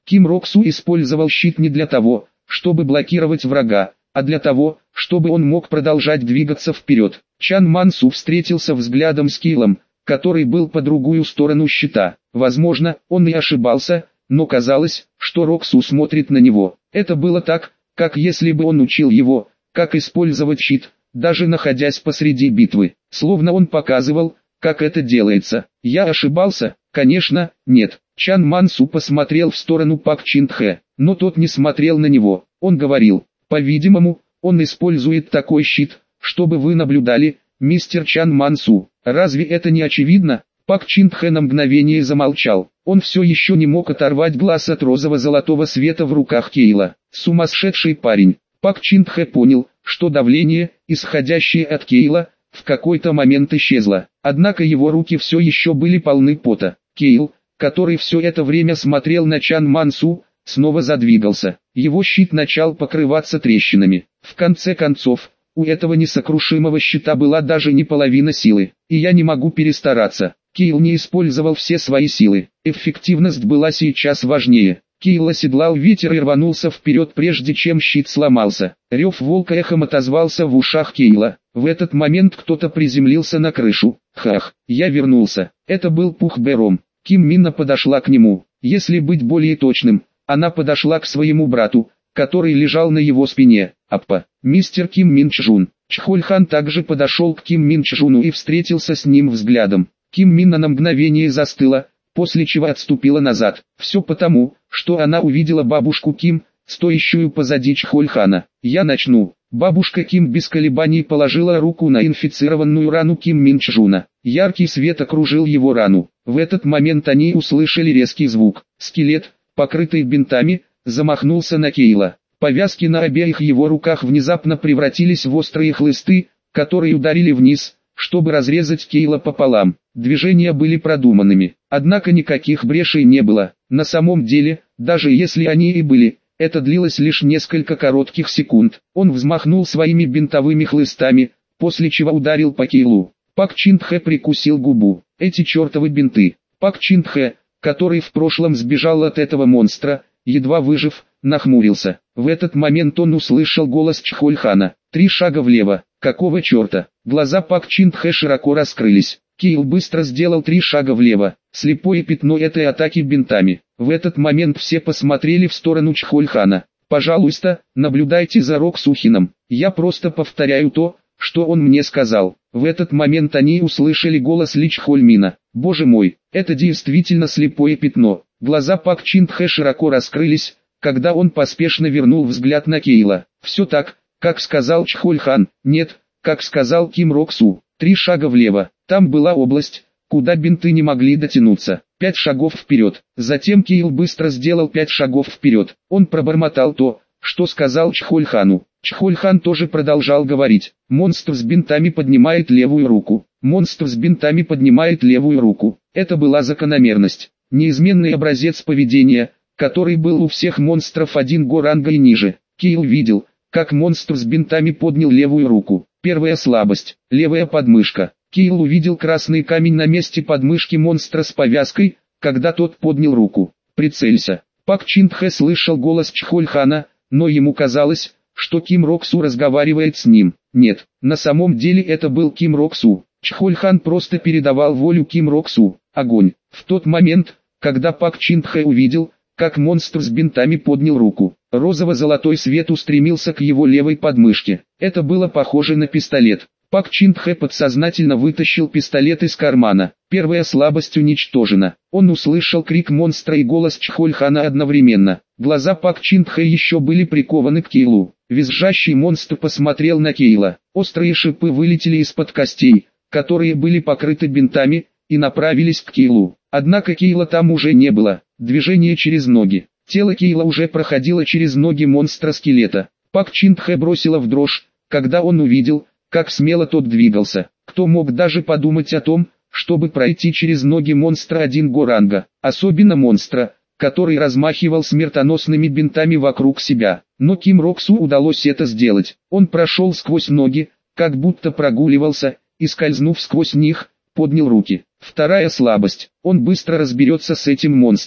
Ким Рок-Су использовал щит не для того, чтобы блокировать врага, а для того, чтобы он мог продолжать двигаться вперед. Чан Ман-Су встретился взглядом с Кейлом, который был по другую сторону щита. Возможно, он и ошибался, но казалось, что Рок-Су смотрит на него. Это было так, как если бы он учил его, как использовать щит, даже находясь посреди битвы. Словно он показывал, как это делается. Я ошибался? Конечно, нет. Чан Ман-Су посмотрел в сторону Пак Чин Тхэ, но тот не смотрел на него. Он говорил, по-видимому, он использует такой щит, чтобы вы наблюдали, мистер Чан Ман-Су. Разве это не очевидно? Пак Чин Тхэ на мгновение замолчал. Он все еще не мог оторвать глаз от розово-золотого света в руках Кейла. Сумасшедший парень. Пак Чин Тхэ понял, что давление, исходящее от Кейла, в какой-то момент исчезло. Однако его руки все еще были полны пота. Кейл, который все это время смотрел на Чан Ман-Су, снова задвигался. Его щит начал покрываться трещинами. В конце концов, у этого несокрушимого щита была даже не половина силы. И я не могу перестараться. Кейл не использовал все свои силы. Эффективность была сейчас важнее. Кейл оседлал ветер и рванулся вперед, прежде чем щит сломался. Рев волка эхом отозвался в ушах Кейла. В этот момент кто-то приземлился на крышу. Хах, я вернулся. Это был Пух Бэром. Ким Минна подошла к нему. Если быть более точным, она подошла к своему брату, который лежал на его спине. Аппа, мистер Ким Мин Чжун. Чхоль Хан также подошел к Ким Мин Чжуну и встретился с ним взглядом. Ким Минна на мгновение застыла, после чего отступила назад. Все потому, что она увидела бабушку Ким, стоящую позади Чхоль Хана. «Я начну». Бабушка Ким без колебаний положила руку на инфицированную рану Ким Мин Чжуна. Яркий свет окружил его рану. В этот момент они услышали резкий звук. Скелет, покрытый бинтами, замахнулся на Кейла. Повязки на обеих его руках внезапно превратились в острые хлысты, которые ударили вниз, чтобы разрезать Кейла пополам. Движения были продуманными, однако никаких брешей не было. На самом деле, даже если они и были, это длилось лишь несколько коротких секунд. Он взмахнул своими бинтовыми хлыстами, после чего ударил по Кейлу. Пак Чин Тхэ прикусил губу. Эти чертовы бинты. Пак Чин Тхэ, который в прошлом сбежал от этого монстра, едва выжив, нахмурился. В этот момент он услышал голос Чхоль Хана. Три шага влево. Какого черта? Глаза Пак Чин Тхэ широко раскрылись. Кейл быстро сделал три шага влево. Слепое пятно этой атаки бинтами. В этот момент все посмотрели в сторону Чхоль Хана. Пожалуйста, наблюдайте за Рок-Су Хином. Я просто повторяю то, что он мне сказал. В этот момент они услышали голос Ли Чхоль Мина. Боже мой, это действительно слепое пятно. Глаза Пак Чин Тхэ широко раскрылись, когда он поспешно вернул взгляд на Кейла. Все так, как сказал Чхоль Хан. Нет, как сказал Ким Рок-Су. Три шага влево. Там была область, куда бинты не могли дотянуться. Пять шагов вперед. Затем Кейл быстро сделал пять шагов вперед. Он пробормотал то, что сказал Чхоль Хану. Чхоль Хан тоже продолжал говорить. Монстр с бинтами поднимает левую руку. Монстр с бинтами поднимает левую руку. Это была закономерность. Неизменный образец поведения, который был у всех монстров один го ранга и ниже. Кейл видел, как монстр с бинтами поднял левую руку. Первая слабость. Левая подмышка. Кейл увидел красный камень на месте подмышки монстра с повязкой, когда тот поднял руку. «Прицелься». Пак Чин Тхэ слышал голос Чхоль Хана, но ему казалось, что Ким Рок-Су разговаривает с ним. Нет, на самом деле это был Ким Рок-Су. Чхоль Хан просто передавал волю Ким Рок-Су. Огонь. В тот момент, когда Пак Чин Тхэ увидел, как монстр с бинтами поднял руку, розово-золотой свет устремился к его левой подмышке. Это было похоже на пистолет. Пак Чин Тхэ подсознательно вытащил пистолет из кармана. Первая слабость уничтожена. Он услышал крик монстра и голос Чхоль Хана одновременно. Глаза Пак Чин Тхэ еще были прикованы к Кейлу. Визжащий монстр посмотрел на Кейла. Острые шипы вылетели из-под костей, которые были покрыты бинтами, и направились к Кейлу. Однако Кейла там уже не было. Движение через ноги. Тело Кейла уже проходило через ноги монстра-скелета. Пак Чин Тхэ бросила в дрожь, когда он увидел, как смело тот двигался. Кто мог даже подумать о том, чтобы пройти через ноги монстра один го ранга, особенно монстра, который размахивал смертоносными бинтами вокруг себя. Но Ким Рок-Су удалось это сделать. Он прошел сквозь ноги, как будто прогуливался, и скользнув сквозь них, поднял руки. Вторая слабость. Он быстро разберется с этим монстром.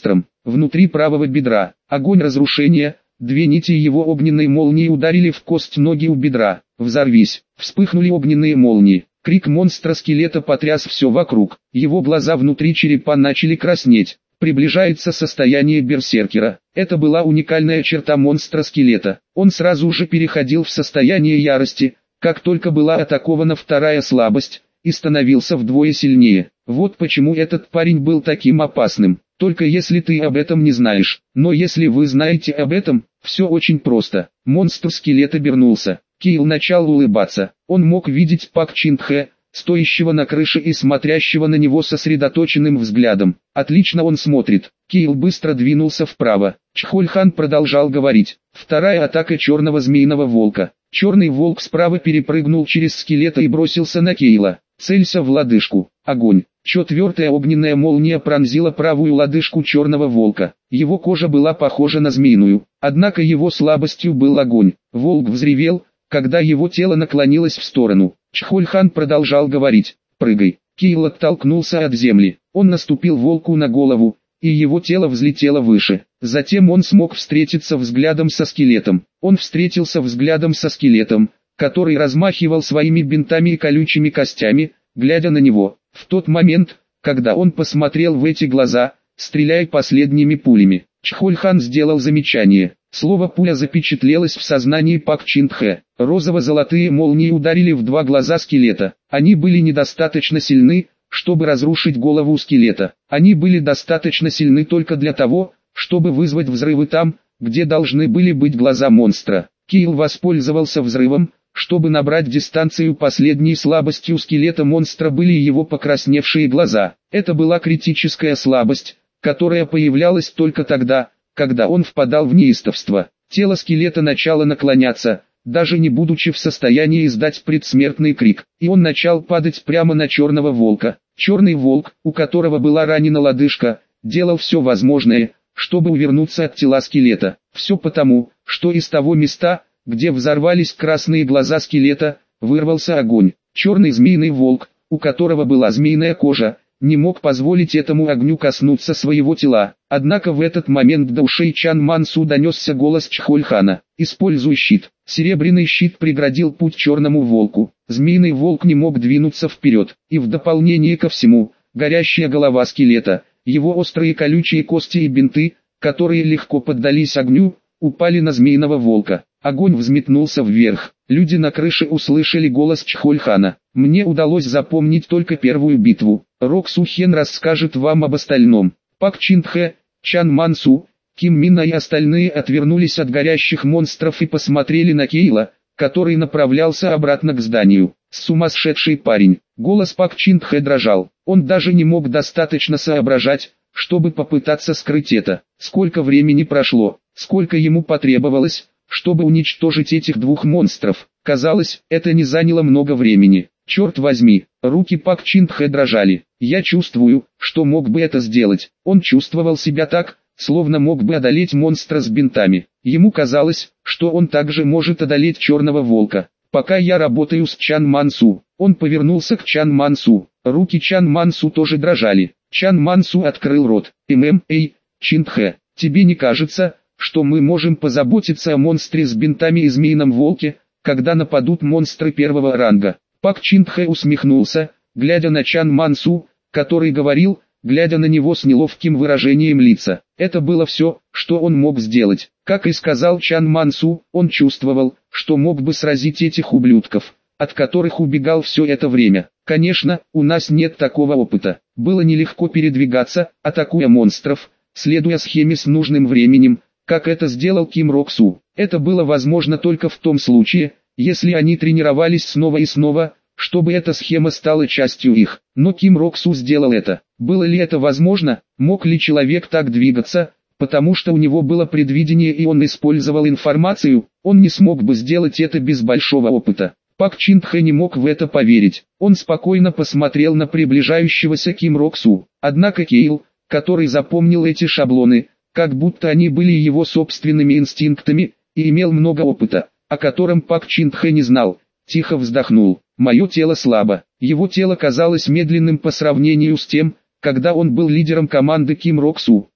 внутри правого бедра. Огонь разрушения. Две нити его огненной молнии ударили в кость ноги у бедра. «Взорвись!» Вспыхнули огненные молнии. Крик монстра-скелета потряс все вокруг. Его глаза внутри черепа начали краснеть. Приближается состояние берсеркера. Это была уникальная черта монстра-скелета. Он сразу же переходил в состояние ярости, как только была атакована вторая слабость, и становился вдвое сильнее. Вот почему этот парень был таким опасным. Только если ты об этом не знаешь. Но если вы знаете об этом, все очень просто. Монстр-скелет обернулся. Кайл начал улыбаться. Он мог видеть Пак Чин Тхэ, стоящего на крыше и смотрящего на него сосредоточенным взглядом. Отлично он смотрит. Кайл быстро двинулся вправо. Чхоль-хан продолжал говорить. Вторая атака черного змеиного волка. Черный волк справа перепрыгнул через скелета и бросился на Кейла. Целься в лодыжку. Огонь. Четвертая огненная молния пронзила правую лодыжку черного волка. Его кожа была похожа на змеиную. Однако его слабостью был огонь. Волк взревел, когда его тело наклонилось в сторону. Чхоль-хан продолжал говорить. «Прыгай». Кейл оттолкнулся от земли. Он наступил волку на голову, и его тело взлетело выше. Затем он смог встретиться взглядом со скелетом. Он встретился взглядом со скелетом, который размахивал своими бинтами и колючими костями, глядя на него. В тот момент, когда он посмотрел в эти глаза, стреляя последними пулями, Чхоль-хан сделал замечание. Слово «пуля» запечатлелось в сознании Пак Чин Тхэ. Розово-золотые молнии ударили в два глаза скелета. Они были недостаточно сильны, чтобы разрушить голову скелета. Они были достаточно сильны только для того, чтобы вызвать взрывы там, где должны были быть глаза монстра. Кайл воспользовался взрывом, чтобы набрать дистанцию. Последней слабостью скелета монстра были его покрасневшие глаза. Это была критическая слабость, которая появлялась только тогда, когда он впадал в неистовство. Тело скелета начало наклоняться, даже не будучи в состоянии издать предсмертный крик, и он начал падать прямо на черного волка. Черный волк, у которого была ранена лодыжка, делал все возможное, чтобы увернуться от тела скелета. Все потому, что из того места, где взорвались красные глаза скелета, вырвался огонь. Черный змеиный волк, у которого была змеиная кожа, не мог позволить этому огню коснуться своего тела. Однако в этот момент до ушей Чан Мансу донесся голос Чхоль-хана. «Используй щит». Серебряный щит преградил путь черному волку. Змеиный волк не мог двинуться вперед. И в дополнение ко всему, горящая голова скелета, его острые колючие кости и бинты, которые легко поддались огню, упали на змеиного волка. Огонь взметнулся вверх. Люди на крыше услышали голос Чхоль-хана. «Мне удалось запомнить только первую битву. Рок Су Хен расскажет вам об остальном». Пак Чин Тхэ, Чан Мансу, Ким Мина и остальные отвернулись от горящих монстров и посмотрели на Кейла, который направлялся обратно к зданию. Сумасшедший парень. Голос Пак Чин Тхэ дрожал. Он даже не мог достаточно соображать, чтобы попытаться скрыть это. Сколько времени прошло, сколько ему потребовалось, чтобы уничтожить этих двух монстров. Казалось, это не заняло много времени. Черт возьми, руки Пак Чин Тхэ дрожали. Я чувствую, что мог бы это сделать. Он чувствовал себя так, словно мог бы одолеть монстра с бинтами. Ему казалось, что он также может одолеть черного волка. Пока я работаю с Чан Мансу. Он повернулся к Чан Мансу. Руки Чан Мансу тоже дрожали. Чан Мансу открыл рот. «ММ, эй, Чин Тхэ, тебе не кажется, что мы можем позаботиться о монстре с бинтами и змеином волке, когда нападут монстры первого ранга?» Пак Чин Тхэ усмехнулся, глядя на Чан Мансу, который говорил, глядя на него с неловким выражением лица. Это было все, что он мог сделать. Как и сказал Чан Мансу, он чувствовал, что мог бы сразить этих ублюдков, от которых убегал все это время. Конечно, у нас нет такого опыта. Было нелегко передвигаться, атакуя монстров, следуя схеме с нужным временем, как это сделал Ким Рок Су. Это было возможно только в том случае, если они тренировались снова и снова, чтобы эта схема стала частью их. Но Ким Рок Су сделал это. Было ли это возможно? Мог ли человек так двигаться? Потому что у него было предвидение и он использовал информацию, он не смог бы сделать это без большого опыта. Пак Чин Тхэ не мог в это поверить. Он спокойно посмотрел на приближающегося Ким Рок Су. Однако Кейл, который запомнил эти шаблоны, как будто они были его собственными инстинктами, и имел много опыта, о котором Пак Чин Тхэ не знал, тихо вздохнул. «Мое тело слабо». Его тело казалось медленным по сравнению с тем, когда он был лидером команды Ким Рок Су.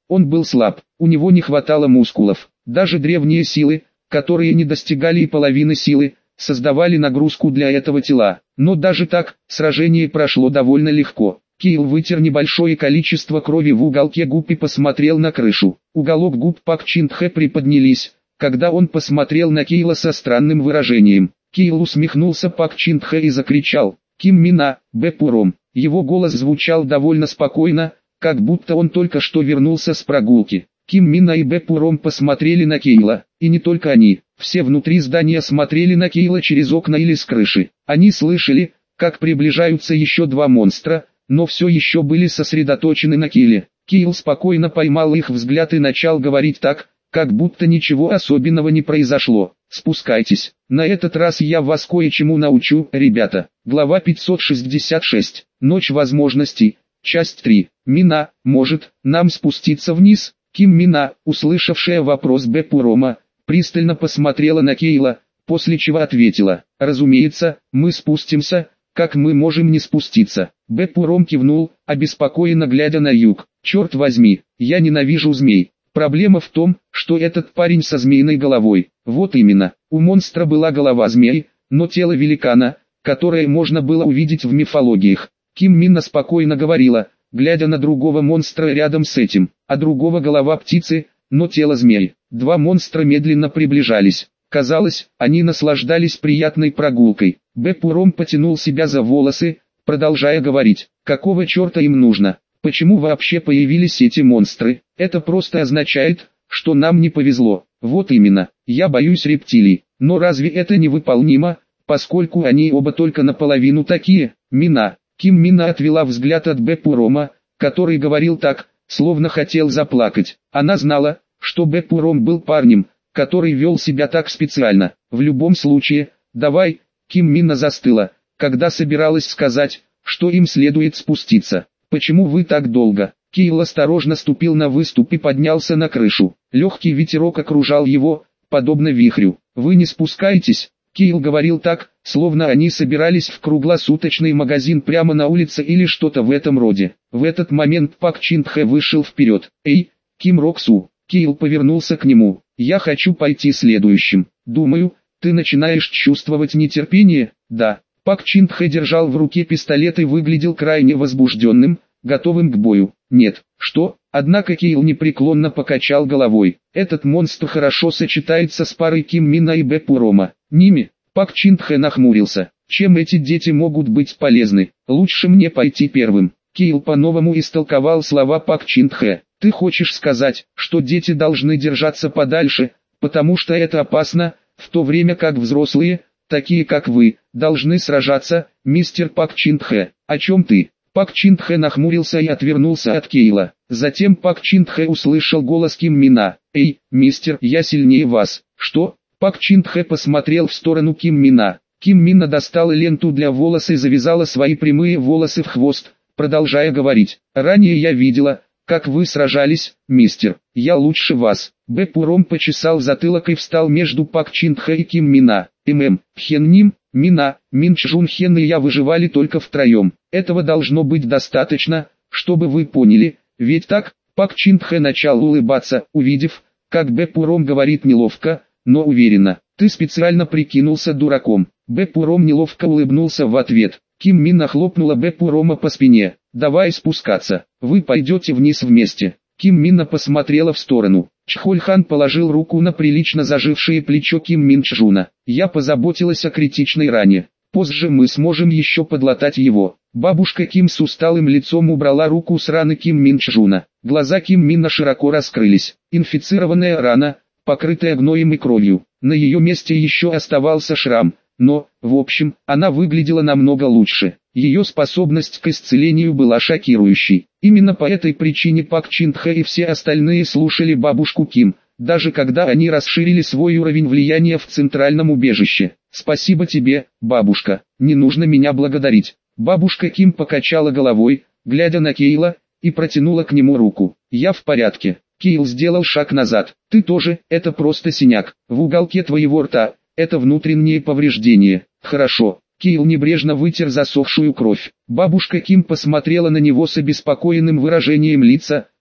Он был слаб, у него не хватало мускулов. Даже древние силы, которые не достигали и половины силы, создавали нагрузку для этого тела. Но даже так, сражение прошло довольно легко. Кейл вытер небольшое количество крови в уголке губ и посмотрел на крышу. Уголок губ Пак Чин Тхэ приподнялись, когда он посмотрел на Кейла со странным выражением. Кейл усмехнулся Пак Чин Тхэ и закричал: «Ким Мина, Бэ Пуром». Его голос звучал довольно спокойно, как будто он только что вернулся с прогулки. Ким Мина и Бэ Пуром посмотрели на Кейла, и не только они, все внутри здания смотрели на Кейла через окна или с крыши. Они слышали, как приближаются еще два монстра, но все еще были сосредоточены на Кейле. Кейл спокойно поймал их взгляд и начал говорить так, как будто ничего особенного не произошло. «Спускайтесь, на этот раз я вас кое-чему научу, ребята». Глава пятьсот шестьдесят шесть. Ночь возможностей. Часть три. Мина, может, нам спуститься вниз? Ким Мина, услышавшая вопрос Бэ Пурома, пристально посмотрела на Кейла, после чего ответила: «Разумеется, мы спустимся, как мы можем не спуститься?» Бэ Пуром кивнул, обеспокоенно глядя на юг. «Черт возьми, я ненавижу змей. Проблема в том, что этот парень со змеиной головой». Вот именно, у монстра была голова змеи, но тело великана, которое можно было увидеть в мифологиях. Ким Мина спокойно говорила, глядя на другого монстра рядом с этим, а другого голова птицы, но тело змеи. Два монстра медленно приближались. Казалось, они наслаждались приятной прогулкой. Бэ Пуром потянул себя за волосы, продолжая говорить: «Какого черта им нужно? Почему вообще появились эти монстры? Это просто означает, что нам не повезло». Вот именно, я боюсь рептилий. Но разве это невыполнимо, поскольку они оба только наполовину такие? Мина. Ким Мина отвела взгляд от Бэ Пурома, который говорил так, словно хотел заплакать. Она знала, что Бэ Пуром был парнем, который вел себя так специально. В любом случае, давай. Ким Мина застыла, когда собиралась сказать, что им следует спуститься. «Почему вы так долго?» Кейл осторожно ступил на выступ и поднялся на крышу. Легкий ветерок окружал его, подобно вихрю. «Вы не спускаетесь?» Кейл говорил так, словно они собирались в круглосуточный магазин прямо на улице или что-то в этом роде. В этот момент Пак Чин Тхэ вышел вперед. «Эй, Ким Рок Су!» Кейл повернулся к нему. «Я хочу пойти следующим. Думаю, ты начинаешь чувствовать нетерпение?» «Да». Пак Чин Тхэ держал в руке пистолет и выглядел крайне возбужденным, готовым к бою. «Нет». «Что?» Однако Кейл непреклонно покачал головой. «Этот монстр хорошо сочетается с парой Ким Мина и Бэ Пурома. Ними». Пак Чин Тхэ нахмурился. «Чем эти дети могут быть полезны? Лучше мне пойти первым». Кейл по-новому истолковал слова Пак Чин Тхэ. «Ты хочешь сказать, что дети должны держаться подальше, потому что это опасно, в то время как взрослые, такие как вы, должны сражаться, мистер Пак Чин Тхэ? О чем ты?» Пак Чин Тхэ нахмурился и отвернулся от Кейла. Затем Пак Чин Тхэ услышал голос Ким Мина. «Эй, мистер, я сильнее вас». «Что?» Пак Чин Тхэ посмотрел в сторону Ким Мина. Ким Мина достала ленту для волос и завязала свои прямые волосы в хвост, продолжая говорить. «Ранее я видела, как вы сражались, мистер. Я лучше вас». Бэ Пуром почесал затылок и встал между Пак Чин Тхэ и Ким Мина. «ММ, Хен Ним, Мина, Мин Чжун Хен и я выживали только втроем. Этого должно быть достаточно, чтобы вы поняли, ведь так?» Пак Чин Тхэ начал улыбаться, увидев, как Бэ Пуром говорит неловко, но уверенно. «Ты специально прикинулся дураком». Бэ Пуром неловко улыбнулся в ответ. Ким Мина хлопнула Бэ Пурома по спине. «Давай спускаться, вы пойдете вниз вместе». Ким Мина посмотрела в сторону. Чхольхан положил руку на прилично зажившее плечо Ким Мин Чжуна. «Я позаботилась о критичной ране. Позже мы сможем еще подлатать его». Бабушка Ким с усталым лицом убрала руку с раны Ким Мин Чжуна. Глаза Ким Мина широко раскрылись. Инфицированная рана, покрытая гноем и кровью. На ее месте еще оставался шрам, но, в общем, она выглядела намного лучше. Ее способность к исцелению была шокирующей. Именно по этой причине Пак Чин Тхэ и все остальные слушали бабушку Ким, даже когда они расширили свой уровень влияния в центральном убежище. «Спасибо тебе, бабушка, не нужно меня благодарить». Бабушка Ким покачала головой, глядя на Кейла, и протянула к нему руку. «Я в порядке». Кейл сделал шаг назад. «Ты тоже, это просто синяк. В уголке твоего рта, это внутреннее повреждение». «Хорошо». Кейл небрежно вытер засохшую кровь. Бабушка Ким посмотрела на него с обеспокоенным выражением лица,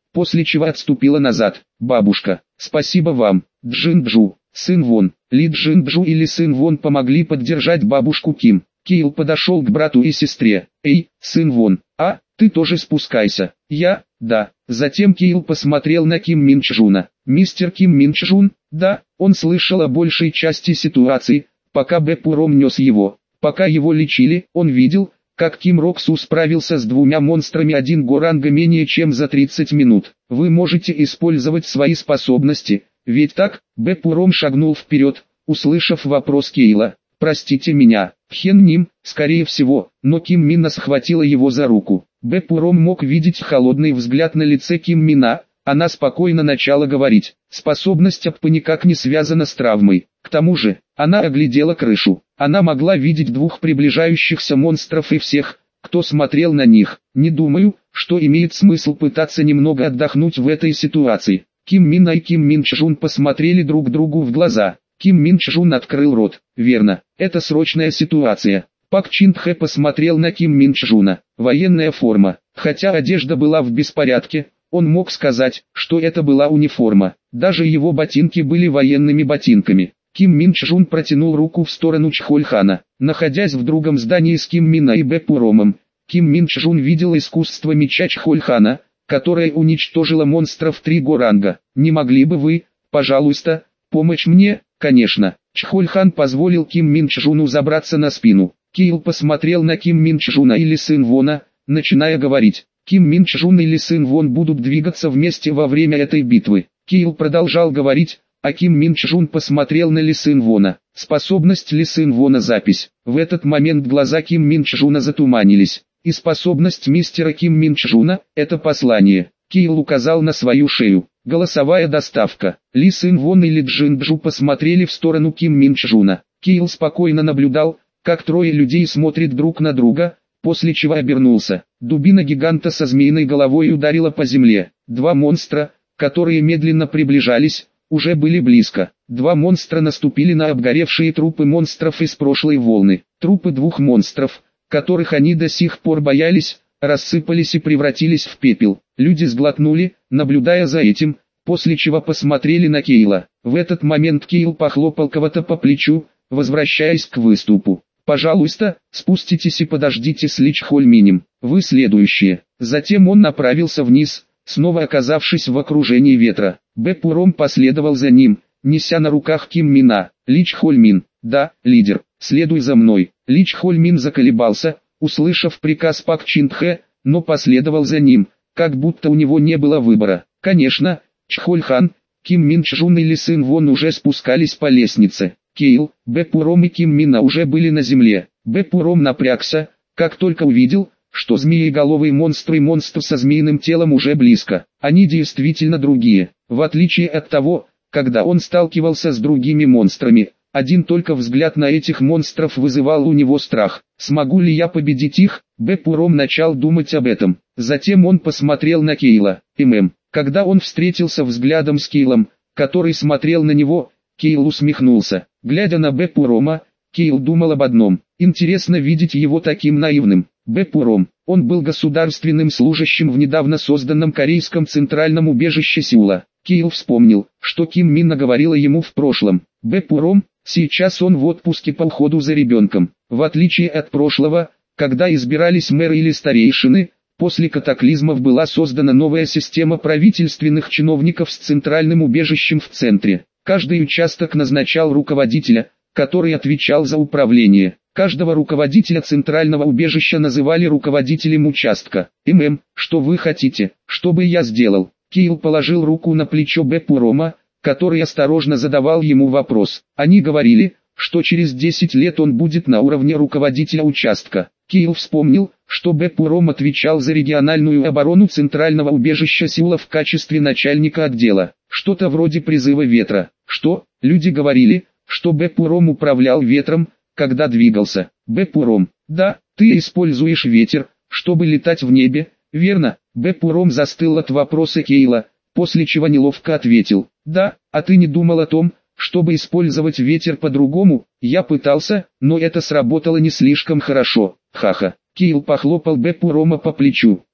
после чего отступила назад. «Бабушка, спасибо вам, Джин-Джу, сын Вон». Ли Джин-Джу или сын Вон помогли поддержать бабушку Ким. Кейл подошел к брату и сестре. «Эй, сын Вон, а, ты тоже спускайся». «Я, да». Затем Кейл посмотрел на Ким Мин Чжуна. «Мистер Ким Мин Чжун?» «Да». Он слышал о большей части ситуации, пока Бэ Пуром нес его. Пока его лечили, он видел, как Ким Роксу справился с двумя монстрами один го ранга менее чем за тридцать минут. Вы можете использовать свои способности, ведь так? Бэ Пуром шагнул вперед, услышав вопрос Кейла. «Простите меня, Хен Ним, скорее всего», но Ким Мина схватила его за руку. Бэ Пуром мог видеть холодный взгляд на лице Ким Мина. Она спокойно начала говорить. Способность АППа никак не связана с травмой. К тому же, она оглядела крышу. Она могла видеть двух приближающихся монстров и всех, кто смотрел на них. Не думаю, что имеет смысл пытаться немного отдохнуть в этой ситуации. Ким Мина и Ким Мин Чжун посмотрели друг другу в глаза. Ким Мин Чжун открыл рот. «Верно, это срочная ситуация». Пак Чин Тхэ посмотрел на Ким Мин Чжуна. Военная форма. Хотя одежда была в беспорядке, он мог сказать, что это была униформа. Даже его ботинки были военными ботинками. Ким Мин Чжун протянул руку в сторону Чхольхана. Находясь в другом здании с Ким Мина и Бэ Пуромом, Ким Мин Чжун видел искусство меча Чхольхана, которое уничтожило монстров три го ранга. «Не могли бы вы, пожалуйста, помочь мне?» «Конечно». Чхольхан позволил Ким Мин Чжуну забраться на спину. Кейл посмотрел на Ким Мин Чжуна или сын Вона, начиная говорить. Ким Мин Чжун или сын Вон будут двигаться вместе во время этой битвы. Кейл продолжал говорить, а Ким Мин Чжун посмотрел на Ли Сын Вона. Способность Ли Сын Вона запись. В этот момент глаза Ким Мин Чжуна затуманились. И способность мистера Ким Мин Чжуна – это послание. Кейл указал на свою шею. Голосовая доставка. Ли Сын Вон и Ли Джин-Джу посмотрели в сторону Ким Мин Чжуна. Кейл спокойно наблюдал, как трое людей смотрят друг на друга, после чего обернулся. Дубина гиганта со змеиной головой ударила по земле. Два монстра, которые медленно приближались, уже были близко. Два монстра наступили на обгоревшие трупы монстров из прошлой волны. Трупы двух монстров, которых они до сих пор боялись, рассыпались и превратились в пепел. Люди сглотнули, наблюдая за этим, после чего посмотрели на Кейла. В этот момент Кейл похлопал кого-то по плечу, возвращаясь к выступу. «Пожалуйста, спуститесь и подождите с Ли Чхольминем. Вы следующие». Затем он направился вниз, снова оказавшись в окружении ветра. Бэ Пуром последовал за ним, неся на руках Ким Мина. «Ли Чхольмин, да, лидер, следуй за мной». Ли Чхольмин заколебался, услышав приказ Пак Чин Тхэ, но последовал за ним, как будто у него не было выбора. Конечно, Чхольхан, Ким Мин Чжун или сын Вон уже спускались по лестнице. Кейл, Бэ Пуром и Ким Мина уже были на земле. Бэ Пуром напрягся, как только увидел, что змееголовый монстр и монстр со змеиным телом уже близко. Они действительно другие. В отличие от того, когда он сталкивался с другими монстрами, один только взгляд на этих монстров вызывал у него страх. «Смогу ли я победить их?» Бэ Пуром начал думать об этом. Затем он посмотрел на Кейла. ММ. Когда он встретился взглядом с Кейлом, который смотрел на него, Кейл усмехнулся. Глядя на Бэ Пурома, Кейл думал об одном. Интересно видеть его таким наивным. Бэ Пуром. Он был государственным служащим в недавно созданном корейском центральном убежище Сеула. Кейл вспомнил, что Ким Мин наговорила ему в прошлом. Бэ Пуром, сейчас он в отпуске по уходу за ребенком. В отличие от прошлого, когда избирались мэры или старейшины, после катаклизмов была создана новая система правительственных чиновников с центральным убежищем в центре. Каждый участок назначал руководителя, который отвечал за управление. Каждого руководителя центрального убежища называли руководителем участка. «ММ, что вы хотите, чтобы я сделал?» Кейл положил руку на плечо Бэ Пурома, который осторожно задавал ему вопрос. Они говорили, что через десять лет он будет на уровне руководителя участка. Кейл вспомнил, что Бэ Пуром отвечал за региональную оборону центрального убежища Сеула в качестве начальника отдела. Что-то вроде призыва ветра. Что? Люди говорили, что Бэ Пуром управлял ветром, когда двигался. Бэ Пуром. Да, ты используешь ветер, чтобы летать в небе, верно? Бэ Пуром застыл от вопроса Кейла, после чего неловко ответил. Да, а ты не думал о том, чтобы использовать ветер по-другому? Я пытался, но это сработало не слишком хорошо. Ха-ха. Кейл похлопал Бэ Пурома по плечу.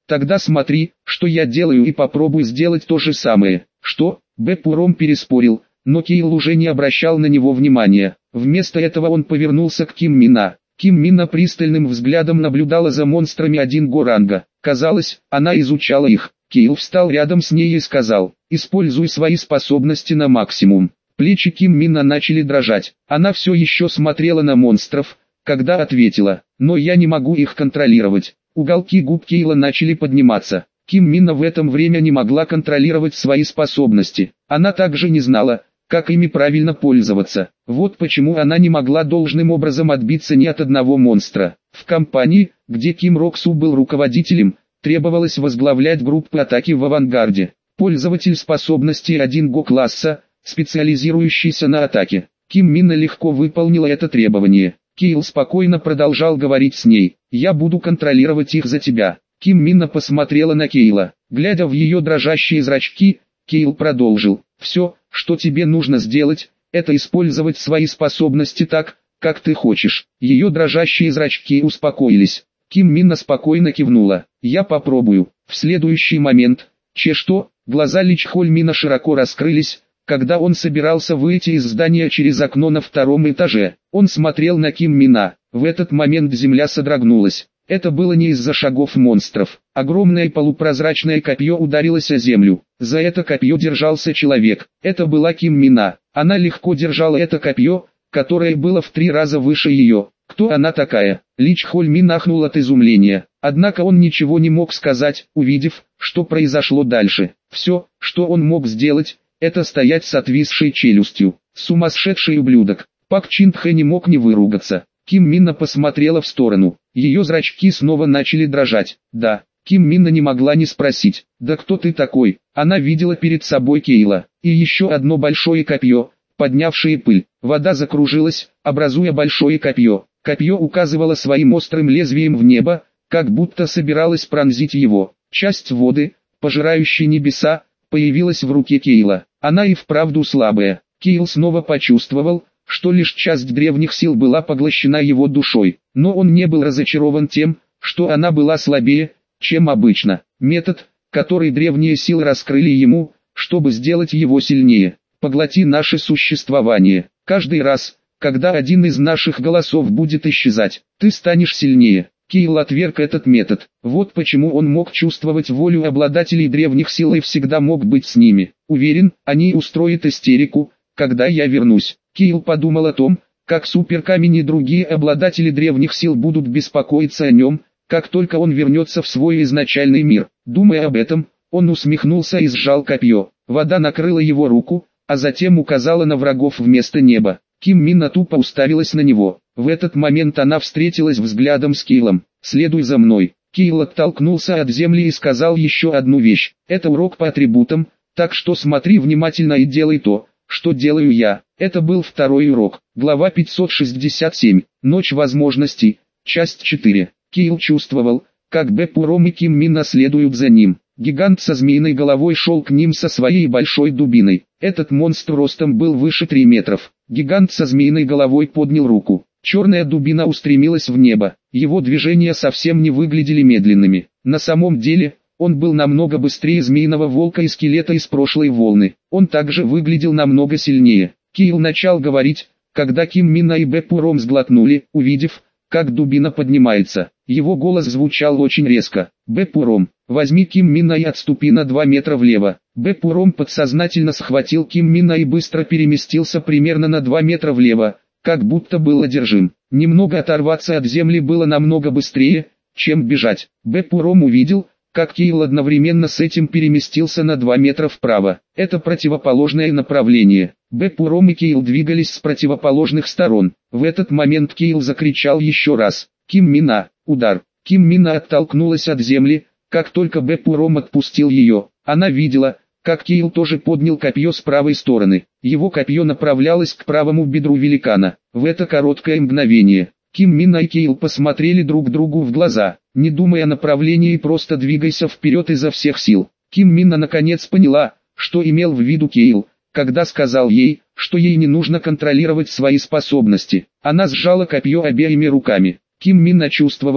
Тогда смотри, что я делаю, и попробуй сделать то же самое. Что? Бэпуром переспорил, но Кейл уже не обращал на него внимания. Вместо этого он повернулся к Ким Мина. Ким Мина пристальным взглядом наблюдала за монстрами один го ранга. Казалось, она изучала их. Кейл встал рядом с ней и сказал: «Используй свои способности на максимум». Плечи Ким Мина начали дрожать. Она все еще смотрела на монстров, когда ответила: «Но я не могу их контролировать». Уголки губ Кейла начали подниматься. Ким Мина в это время не могла контролировать свои способности. Она также не знала, как ими правильно пользоваться. Вот почему она не могла должным образом отбиться ни от одного монстра. В компании, где Ким Роксу был руководителем, требовалось возглавлять группы атаки в авангарде. Пользователь способности один го класса, специализирующийся на атаке. Ким Мина легко выполнила это требование. Кейл спокойно продолжал говорить с ней: «Я буду контролировать их за тебя». Ким Мина посмотрела на Кейла. Глядя в ее дрожащие зрачки, Кейл продолжил: «Все, что тебе нужно сделать, это использовать свои способности так, как ты хочешь». Ее дрожащие зрачки успокоились. Ким Мина спокойно кивнула: «Я попробую». В следующий момент, че что, глаза Ли Чхольмина широко раскрылись, когда он собирался выйти из здания через окно на втором этаже. Он смотрел на Ким Мина. В этот момент земля содрогнулась. Это было не из-за шагов монстров. Огромное полупрозрачное копье ударилось о землю. За это копье держался человек. Это была Ким Мина. Она легко держала это копье, которое было в три раза выше ее. Кто она такая? Ли Чхольмин ахнул от изумления. Однако он ничего не мог сказать, увидев, что произошло дальше. Все, что он мог сделать, это стоять с отвисшей челюстью. Сумасшедший ублюдок. Пак Чин Тхэ не мог не выругаться. Ким Мина посмотрела в сторону. Ее зрачки снова начали дрожать. Да, Ким Мина не могла не спросить: «Да кто ты такой?» Она видела перед собой Кейла. И еще одно большое копье, поднявшее пыль. Вода закружилась, образуя большое копье. Копье указывало своим острым лезвием в небо, как будто собиралась пронзить его. Часть воды, пожирающей небеса, появилась в руке Кейла. Она и вправду слабая. Кейл снова почувствовал, что лишь часть древних сил была поглощена его душой. Но он не был разочарован тем, что она была слабее, чем обычно. Метод, который древние силы раскрыли ему, чтобы сделать его сильнее. Поглоти наше существование. Каждый раз, когда один из наших голосов будет исчезать, ты станешь сильнее. Кейл отверг этот метод. Вот почему он мог чувствовать волю обладателей древних сил и всегда мог быть с ними. Уверен, они устроят истерику, когда я вернусь. Кейл подумал о том, как Суперкамень и другие обладатели древних сил будут беспокоиться о нем, как только он вернется в свой изначальный мир. Думая об этом, он усмехнулся и сжал копье. Вода накрыла его руку, а затем указала на врагов вместо неба. Ким Мина тупо уставилась на него. В этот момент она встретилась взглядом с Кейлом. «Следуй за мной». Кейл оттолкнулся от земли и сказал еще одну вещь. «Это урок по атрибутам, так что смотри внимательно и делай то, что делаю я». Это был второй урок. Глава пятьсот шестьдесят семь. Ночь возможностей. Часть четыре. Кейл чувствовал, как Бэпуром и Ким Мина следуют за ним. Гигант со змеиной головой шел к ним со своей большой дубиной. Этот монстр ростом был выше трех метров. Гигант со змеиной головой поднял руку. Черная дубина устремилась в небо. Его движения совсем не выглядели медленными. На самом деле, он был намного быстрее змеиного волка и скелета из прошлой волны. Он также выглядел намного сильнее. Кейл начал говорить, когда Ким Мина и Бэпуром сглотнули, увидев, как дубина поднимается. Его голос звучал очень резко. «Бэпуром, возьми Ким Мина и отступи на два метра влево». Бэпуром подсознательно схватил Ким Мина и быстро переместился примерно на два метра влево, как будто был одержим. Немного оторваться от земли было намного быстрее, чем бежать. Бэпуром увидел, как Кейл одновременно с этим переместился на два метра вправо. Это противоположное направление. Бэпуром и Кейл двигались с противоположных сторон. В этот момент Кейл закричал еще раз: «Ким Мина, удар!». Ким Мина оттолкнулась от земли, как только Бэпуром отпустил ее. Она видела, как Кейл тоже поднял копье с правой стороны. Его копье направлялось к правому бедру великана. В это короткое мгновение Ким Мина и Кейл посмотрели друг другу в глаза. Не думай о направлении и просто двигайся вперед изо всех сил. Ким Мина наконец поняла, что имел в виду Кейл, когда сказал ей, что ей не нужно контролировать свои способности. Она сжала копье обеими руками. Ким Мина чувствовала,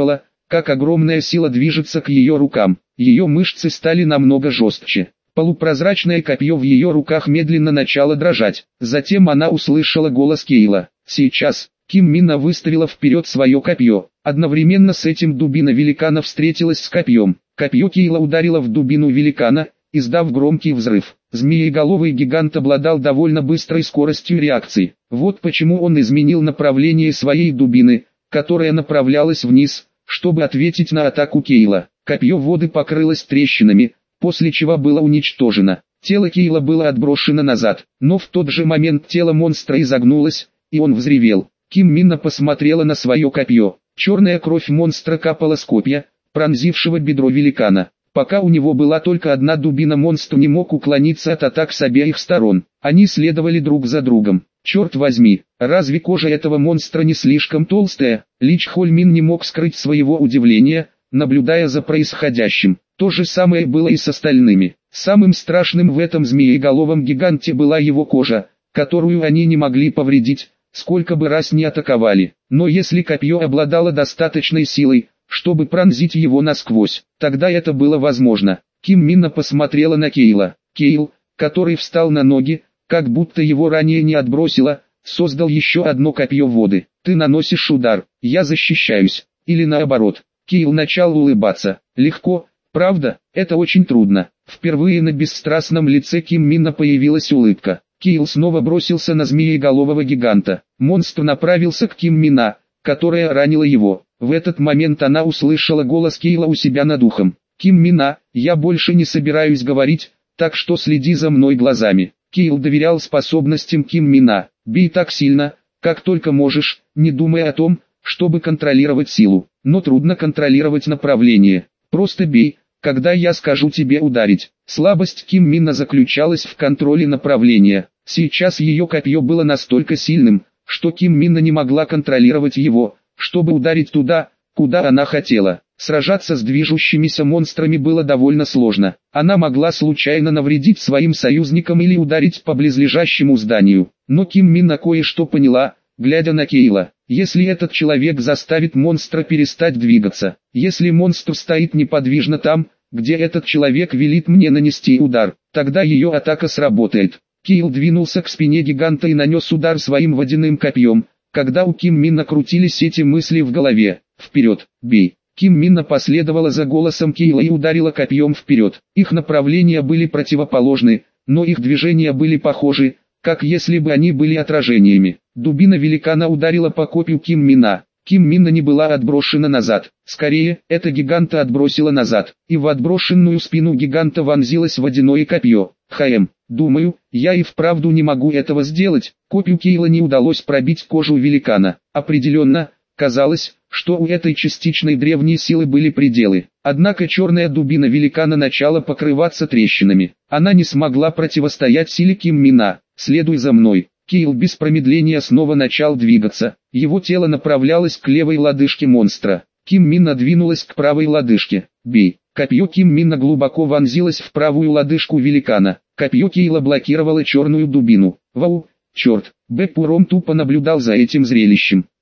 как огромная сила движется к ее рукам. Ее мышцы стали намного жестче. Полупрозрачное копье в ее руках медленно начало дрожать. Затем она услышала голос Кейла. Сейчас. Ким Минна выставила вперед свое копье. Одновременно с этим дубина великана встретилась с копьем. Копье Кейла ударило в дубину великана, издав громкий взрыв. Змееголовый гигант обладал довольно быстрой скоростью реакции. Вот почему он изменил направление своей дубины, которая направлялась вниз, чтобы ответить на атаку Кейла. Копье воды покрылось трещинами, после чего было уничтожено. Тело Кейла было отброшено назад, но в тот же момент тело монстра изогнулось, и он взревел. Ким Минна посмотрела на свое копье. Черная кровь монстра капала с копья, пронзившего бедро великана. Пока у него была только одна дубина, монстр не мог уклониться от атак с обеих сторон. Они следовали друг за другом. Черт возьми, разве кожа этого монстра не слишком толстая? Лич Хольмин не мог скрыть своего удивления, наблюдая за происходящим. То же самое было и с остальными. Самым страшным в этом змееголовом гиганте была его кожа, которую они не могли повредить, сколько бы раз ни атаковали. Но если копье обладало достаточной силой, чтобы пронзить его насквозь, тогда это было возможно. Ким Минна посмотрела на Кейла. Кейл, который встал на ноги, как будто его ранее не отбросило, создал еще одно копье воды. Ты наносишь удар, я защищаюсь. Или наоборот. Кейл начал улыбаться. Легко, правда, это очень трудно. Впервые на бесстрастном лице Ким Минна появилась улыбка. Кейл снова бросился на змееголового гиганта. Монстр направился к Ким Минна, которая ранила его. В этот момент она услышала голос Кейла у себя над ухом. «Ким Минна, я больше не собираюсь говорить, так что следи за мной глазами». Кейл доверял способностям Ким Минна. «Бей так сильно, как только можешь, не думая о том, чтобы контролировать силу. Но трудно контролировать направление. Просто бей, когда я скажу тебе ударить». Слабость Ким Минна заключалась в контроле направления. Сейчас ее копье было настолько сильным, что Ким Минна не могла контролировать его, чтобы ударить туда, куда она хотела. Сражаться с движущимися монстрами было довольно сложно. Она могла случайно навредить своим союзникам или ударить по близлежащему зданию. Но Ким Минна кое-что поняла, глядя на Кейла. Если этот человек заставит монстра перестать двигаться, если монстр стоит неподвижно там, где этот человек велит мне нанести удар, тогда ее атака сработает. Кейл двинулся к спине гиганта и нанес удар своим водяным копьем, когда у Ким Минна крутились эти мысли в голове. «Вперед, бей!» Ким Минна последовала за голосом Кейла и ударила копьем вперед. Их направления были противоположны, но их движения были похожи, как если бы они были отражениями. Дубина великана ударила по копью Ким Минна. Ким Минна не была отброшена назад. Скорее, это гиганта отбросило назад, и в отброшенную спину гиганта вонзилось водяное копье. «Хм, думаю, я и вправду не могу этого сделать». Копью Кейла не удалось пробить кожу великана. Определенно, казалось, что у этой частичной древней силы были пределы. Однако черная дубина великана начала покрываться трещинами. Она не смогла противостоять силе Ким Минна. «Следуй за мной». Кейл без промедления снова начал двигаться. Его тело направлялось к левой лодыжке монстра. Ким Минна двинулась к правой лодыжке. «Бей». Копье Ким Минна глубоко вонзилось в правую лодыжку великана. Копье Кейла блокировало черную дубину. «Вау, черт!» Бэпуром тупо наблюдал за этим зрелищем.